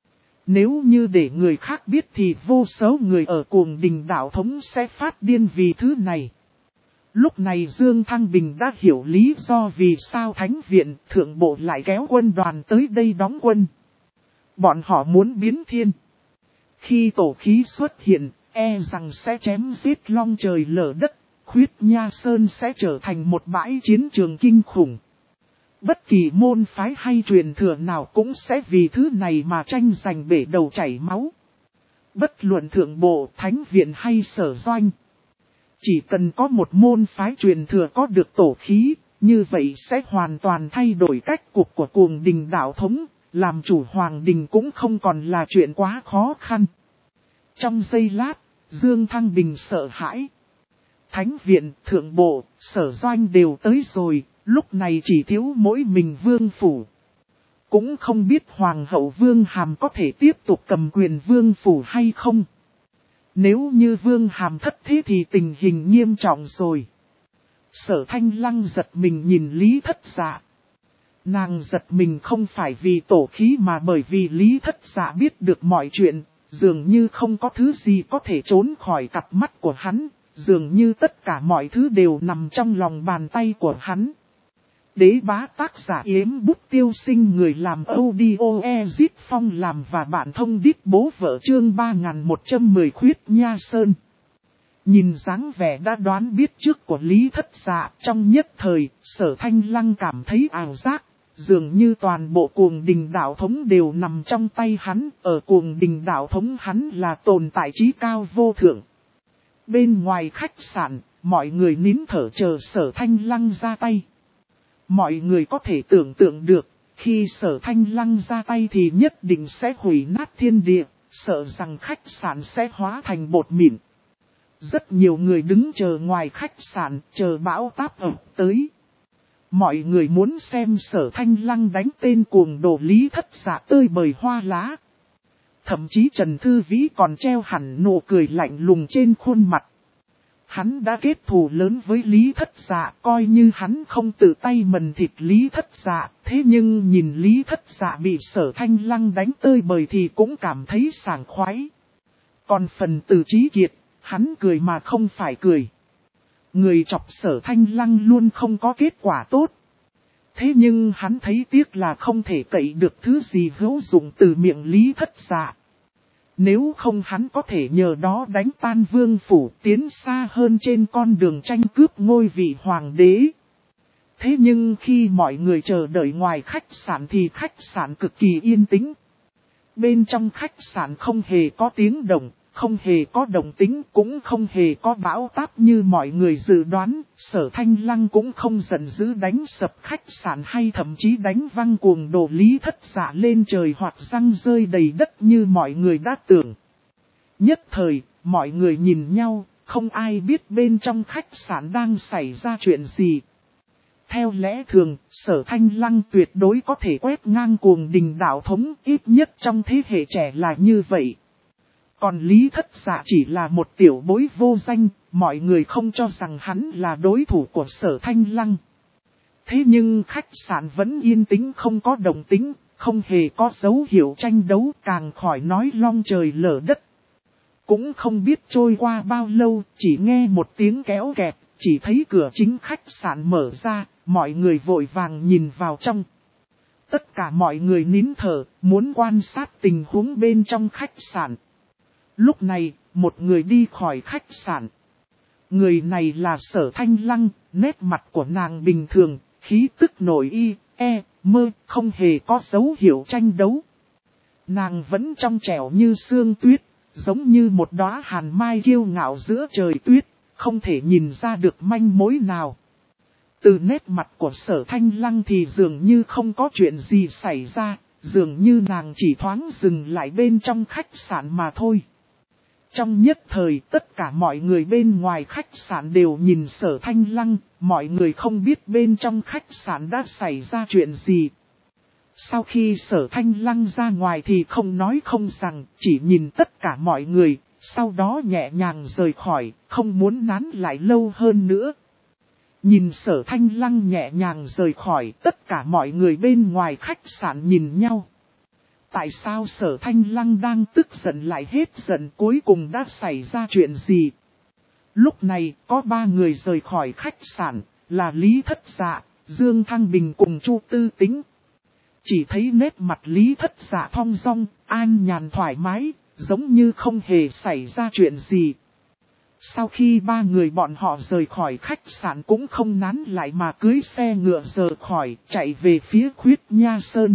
Speaker 1: Nếu như để người khác biết thì vô số người ở Cuồng Đình đạo thống sẽ phát điên vì thứ này. Lúc này Dương Thăng Bình đã hiểu lý do vì sao Thánh Viện Thượng Bộ lại kéo quân đoàn tới đây đóng quân. Bọn họ muốn biến thiên. Khi tổ khí xuất hiện, e rằng sẽ chém giết long trời lở đất, Khuyết Nha Sơn sẽ trở thành một bãi chiến trường kinh khủng. Bất kỳ môn phái hay truyền thừa nào cũng sẽ vì thứ này mà tranh giành bể đầu chảy máu. Bất luận Thượng Bộ, Thánh Viện hay Sở Doanh. Chỉ cần có một môn phái truyền thừa có được tổ khí, như vậy sẽ hoàn toàn thay đổi cách cục của Cuồng Đình đạo thống, làm chủ Hoàng Đình cũng không còn là chuyện quá khó khăn. Trong giây lát, Dương Thăng Bình sợ hãi. Thánh Viện, Thượng Bộ, Sở Doanh đều tới rồi, lúc này chỉ thiếu mỗi mình Vương Phủ. Cũng không biết Hoàng hậu Vương Hàm có thể tiếp tục cầm quyền Vương Phủ hay không. Nếu như Vương Hàm thất thế thì tình hình nghiêm trọng rồi. Sở Thanh Lăng giật mình nhìn Lý Thất Dạ. Nàng giật mình không phải vì tổ khí mà bởi vì Lý Thất Dạ biết được mọi chuyện, dường như không có thứ gì có thể trốn khỏi cặp mắt của hắn, dường như tất cả mọi thứ đều nằm trong lòng bàn tay của hắn. Đế Bá tác giả Yếm Bút Tiêu Sinh, người làm audio Ezit Phong làm và bạn thông đít bố vợ chương 3110 Khuyết Nha Sơn. Nhìn dáng vẻ đã đoán biết trước của Lý Thất Dạ, trong nhất thời, Sở Thanh Lăng cảm thấy ảo giác, dường như toàn bộ Cuồng Đình đạo thống đều nằm trong tay hắn, ở Cuồng Đình đạo thống hắn là tồn tại trí cao vô thượng. Bên ngoài khách sạn, mọi người nín thở chờ Sở Thanh Lăng ra tay. Mọi người có thể tưởng tượng được, khi Sở Thanh Lăng ra tay thì nhất định sẽ hủy nát thiên địa, sợ rằng khách sạn sẽ hóa thành bột mịn. Rất nhiều người đứng chờ ngoài khách sạn, chờ bão táp ập tới. Mọi người muốn xem Sở Thanh Lăng đánh tên cuồng đồ Lý Thất Dạ tơi bời hoa lá. Thậm chí Trần Thư Vĩ còn treo hẳn nụ cười lạnh lùng trên khuôn mặt. Hắn đã kết thù lớn với Lý Thất Dạ, coi như hắn không tự tay mần thịt Lý Thất Dạ, thế nhưng nhìn Lý Thất Dạ bị Sở Thanh Lăng đánh tơi bời thì cũng cảm thấy sảng khoái. Còn phần Từ Chí Kiệt, hắn cười mà không phải cười. Người chọc Sở Thanh Lăng luôn không có kết quả tốt. Thế nhưng hắn thấy tiếc là không thể cậy được thứ gì hữu dụng từ miệng Lý Thất Dạ. Nếu không hắn có thể nhờ đó đánh tan Vương Phủ, tiến xa hơn trên con đường tranh cướp ngôi vị hoàng đế. Thế nhưng khi mọi người chờ đợi ngoài khách sạn thì khách sạn cực kỳ yên tĩnh. Bên trong khách sạn không hề có tiếng động, không hề có động tĩnh, cũng không hề có bão táp như mọi người dự đoán. Sở Thanh Lăng cũng không giận dữ đánh sập khách sạn hay thậm chí đánh văng cuồng đồ Lý Thất Dạ lên trời hoặc răng rơi đầy đất như mọi người đã tưởng. Nhất thời, mọi người nhìn nhau, không ai biết bên trong khách sạn đang xảy ra chuyện gì. Theo lẽ thường, Sở Thanh Lăng tuyệt đối có thể quét ngang Cuồng Đình đạo thống, ít nhất trong thế hệ trẻ là như vậy. Còn Lý Thất Dạ chỉ là một tiểu bối vô danh, mọi người không cho rằng hắn là đối thủ của Sở Thanh Lăng. Thế nhưng khách sạn vẫn yên tĩnh, không có động tĩnh, không hề có dấu hiệu tranh đấu, càng khỏi nói long trời lở đất. Cũng không biết trôi qua bao lâu, chỉ nghe một tiếng kéo kẹt, chỉ thấy cửa chính khách sạn mở ra, mọi người vội vàng nhìn vào trong. Tất cả mọi người nín thở, muốn quan sát tình huống bên trong khách sạn. Lúc này, một người đi khỏi khách sạn. Người này là Sở Thanh Lăng, nét mặt của nàng bình thường, khí tức nổi mơ, không hề có dấu hiệu tranh đấu. Nàng vẫn trong trẻo như sương tuyết, giống như một đóa hàn mai kiêu ngạo giữa trời tuyết, không thể nhìn ra được manh mối nào. Từ nét mặt của Sở Thanh Lăng thì dường như không có chuyện gì xảy ra, dường như nàng chỉ thoáng dừng lại bên trong khách sạn mà thôi. Trong nhất thời tất cả mọi người bên ngoài khách sạn đều nhìn Sở Thanh Lăng, mọi người không biết bên trong khách sạn đã xảy ra chuyện gì. Sau khi Sở Thanh Lăng ra ngoài thì không nói không rằng, chỉ nhìn tất cả mọi người, sau đó nhẹ nhàng rời khỏi, không muốn nán lại lâu hơn nữa. Nhìn Sở Thanh Lăng nhẹ nhàng rời khỏi, tất cả mọi người bên ngoài khách sạn nhìn nhau. Tại sao Sở Thanh Lăng đang tức giận lại hết giận, cuối cùng đã xảy ra chuyện gì? Lúc này có 3 người rời khỏi khách sạn, là Lý Thất Dạ, Dương Thăng Bình cùng Chu Tư Tính. Chỉ thấy nét mặt Lý Thất Dạ thong dong, an nhàn thoải mái, giống như không hề xảy ra chuyện gì. Sau khi 3 người bọn họ rời khỏi khách sạn cũng không nán lại mà cưới xe ngựa rời khỏi, chạy về phía Khuyết Nha Sơn.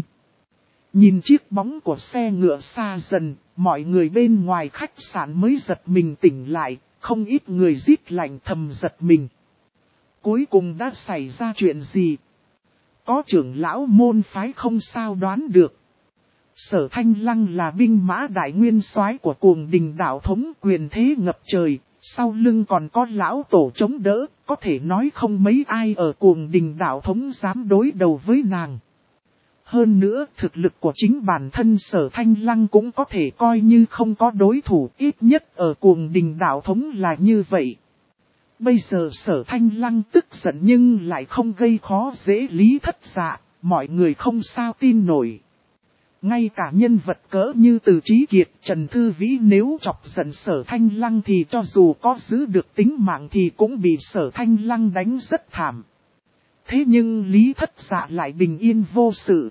Speaker 1: Nhìn chiếc bóng của xe ngựa xa dần, mọi người bên ngoài khách sạn mới giật mình tỉnh lại, không ít người rít lạnh thầm giật mình. Cuối cùng đã xảy ra chuyện gì? Có trưởng lão môn phái không sao đoán được. Sở Thanh Lăng là binh mã đại nguyên soái của Cuồng Đình đạo thống, quyền thế ngập trời, sau lưng còn có lão tổ chống đỡ, có thể nói không mấy ai ở Cuồng Đình đạo thống dám đối đầu với nàng. Hơn nữa, thực lực của chính bản thân Sở Thanh Lăng cũng có thể coi như không có đối thủ, ít nhất ở Cuồng Đình đạo thống là như vậy. Bây giờ Sở Thanh Lăng tức giận nhưng lại không gây khó dễ Lý Thất Dạ, mọi người không sao tin nổi. Ngay cả nhân vật cỡ như Từ Chí Kiệt, Trần Thư Vĩ nếu chọc giận Sở Thanh Lăng thì cho dù có giữ được tính mạng thì cũng bị Sở Thanh Lăng đánh rất thảm. Thế nhưng Lý Thất Dạ lại bình yên vô sự.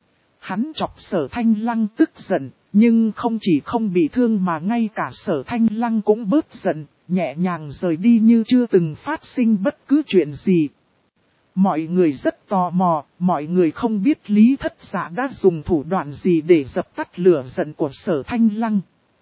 Speaker 1: Hắn chọc Sở Thanh Lăng tức giận, nhưng không chỉ không bị thương mà ngay cả Sở Thanh Lăng cũng bớt giận, nhẹ nhàng rời đi như chưa từng phát sinh bất cứ chuyện gì. Mọi người rất tò mò, mọi người không biết Lý Thất Dạ đã dùng thủ đoạn gì để dập tắt lửa giận của Sở Thanh Lăng.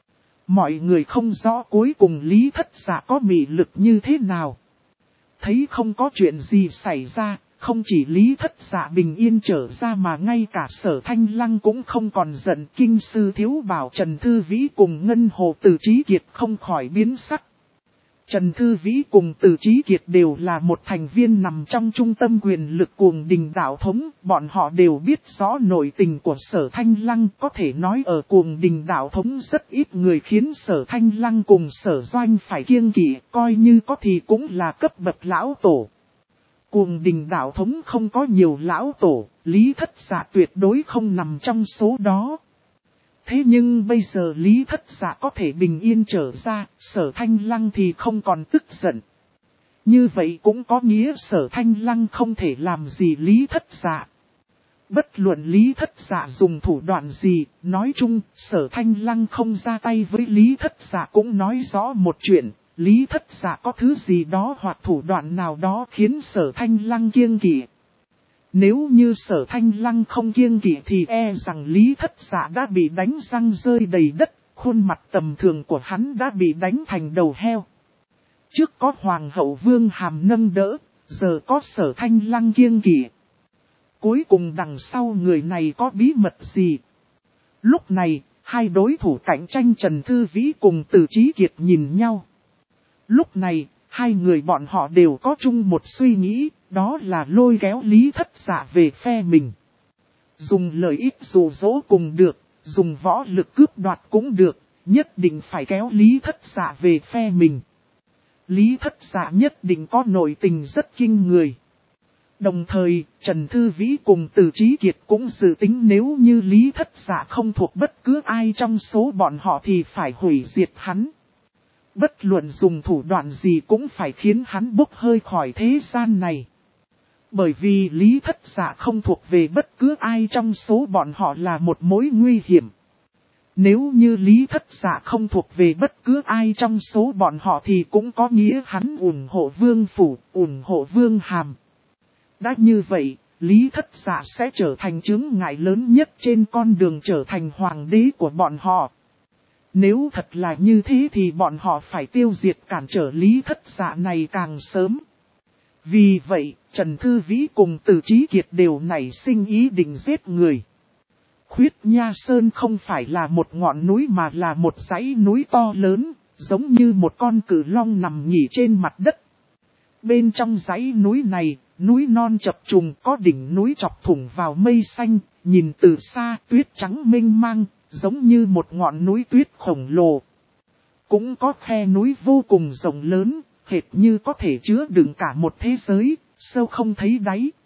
Speaker 1: Mọi người không rõ cuối cùng Lý Thất Dạ có mị lực như thế nào. Thấy không có chuyện gì xảy ra, không chỉ Lý Thất Dạ bình yên trở ra mà ngay cả Sở Thanh Lăng cũng không còn giận. Kinh sư thiếu bảo Trần Thư Vĩ cùng Ngân Hồ Từ Chí Kiệt không khỏi biến sắc. Trần Thư Vĩ cùng Từ Chí Kiệt đều là một thành viên nằm trong trung tâm quyền lực Cuồng Đình đạo thống, bọn họ đều biết rõ nội tình của Sở Thanh Lăng, có thể nói ở Cuồng Đình đạo thống rất ít người khiến Sở Thanh Lăng cùng Sở Doanh phải kiêng kỵ, coi như có thì cũng là cấp bậc lão tổ. Cuồng Đình đạo thống không có nhiều lão tổ, Lý Thất Dạ tuyệt đối không nằm trong số đó. Thế nhưng bây giờ Lý Thất Dạ có thể bình yên trở ra, Sở Thanh Lăng thì không còn tức giận. Như vậy cũng có nghĩa Sở Thanh Lăng không thể làm gì Lý Thất Dạ. Bất luận Lý Thất Dạ dùng thủ đoạn gì, nói chung, Sở Thanh Lăng không ra tay với Lý Thất Dạ cũng nói rõ một chuyện, Lý Thất Dạ có thứ gì đó hoặc thủ đoạn nào đó khiến Sở Thanh Lăng kiêng kỵ. Nếu như Sở Thanh Lăng không kiêng kỵ thì e rằng Lý Thất Dạ đã bị đánh răng rơi đầy đất, khuôn mặt tầm thường của hắn đã bị đánh thành đầu heo. Trước có Hoàng hậu Vương Hàm nâng đỡ, giờ có Sở Thanh Lăng kiêng kỵ. Cuối cùng đằng sau người này có bí mật gì? Lúc này, hai đối thủ cạnh tranh Trần Thư Vĩ cùng Từ Chí Kiệt nhìn nhau. Lúc này, hai người bọn họ đều có chung một suy nghĩ, đó là lôi kéo Lý Thất Dạ về phe mình. Dùng lợi ích dụ dỗ cùng được, dùng võ lực cướp đoạt cũng được, nhất định phải kéo Lý Thất Dạ về phe mình. Lý Thất Dạ nhất định có nội tình rất kinh người. Đồng thời, Trần Thư Vĩ cùng Từ Chí Kiệt cũng dự tính nếu như Lý Thất Dạ không thuộc bất cứ ai trong số bọn họ thì phải hủy diệt hắn. Bất luận dùng thủ đoạn gì cũng phải khiến hắn bốc hơi khỏi thế gian này. Bởi vì Lý Thất Dạ không thuộc về bất cứ ai trong số bọn họ là một mối nguy hiểm. Nếu như Lý Thất Dạ không thuộc về bất cứ ai trong số bọn họ thì cũng có nghĩa hắn ủng hộ Vương Phủ, ủng hộ Vương Hàm. Đã như vậy, Lý Thất Dạ sẽ trở thành chướng ngại lớn nhất trên con đường trở thành hoàng đế của bọn họ. Nếu thật là như thế thì bọn họ phải tiêu diệt cản trở Lý Thất Dạ này càng sớm. Vì vậy, Trần Thư Vĩ cùng Từ Chí Kiệt đều nảy sinh ý định giết người. Khuyết Nha Sơn không phải là một ngọn núi mà là một dãy núi to lớn, giống như một con cự long nằm nghỉ trên mặt đất. Bên trong dãy núi này, núi non chập trùng có đỉnh núi chọc thủng vào mây xanh, nhìn từ xa tuyết trắng mênh mang, giống như một ngọn núi tuyết khổng lồ. Cũng có khe núi vô cùng rộng lớn, hệt như có thể chứa đựng cả một thế giới, sâu không thấy đáy.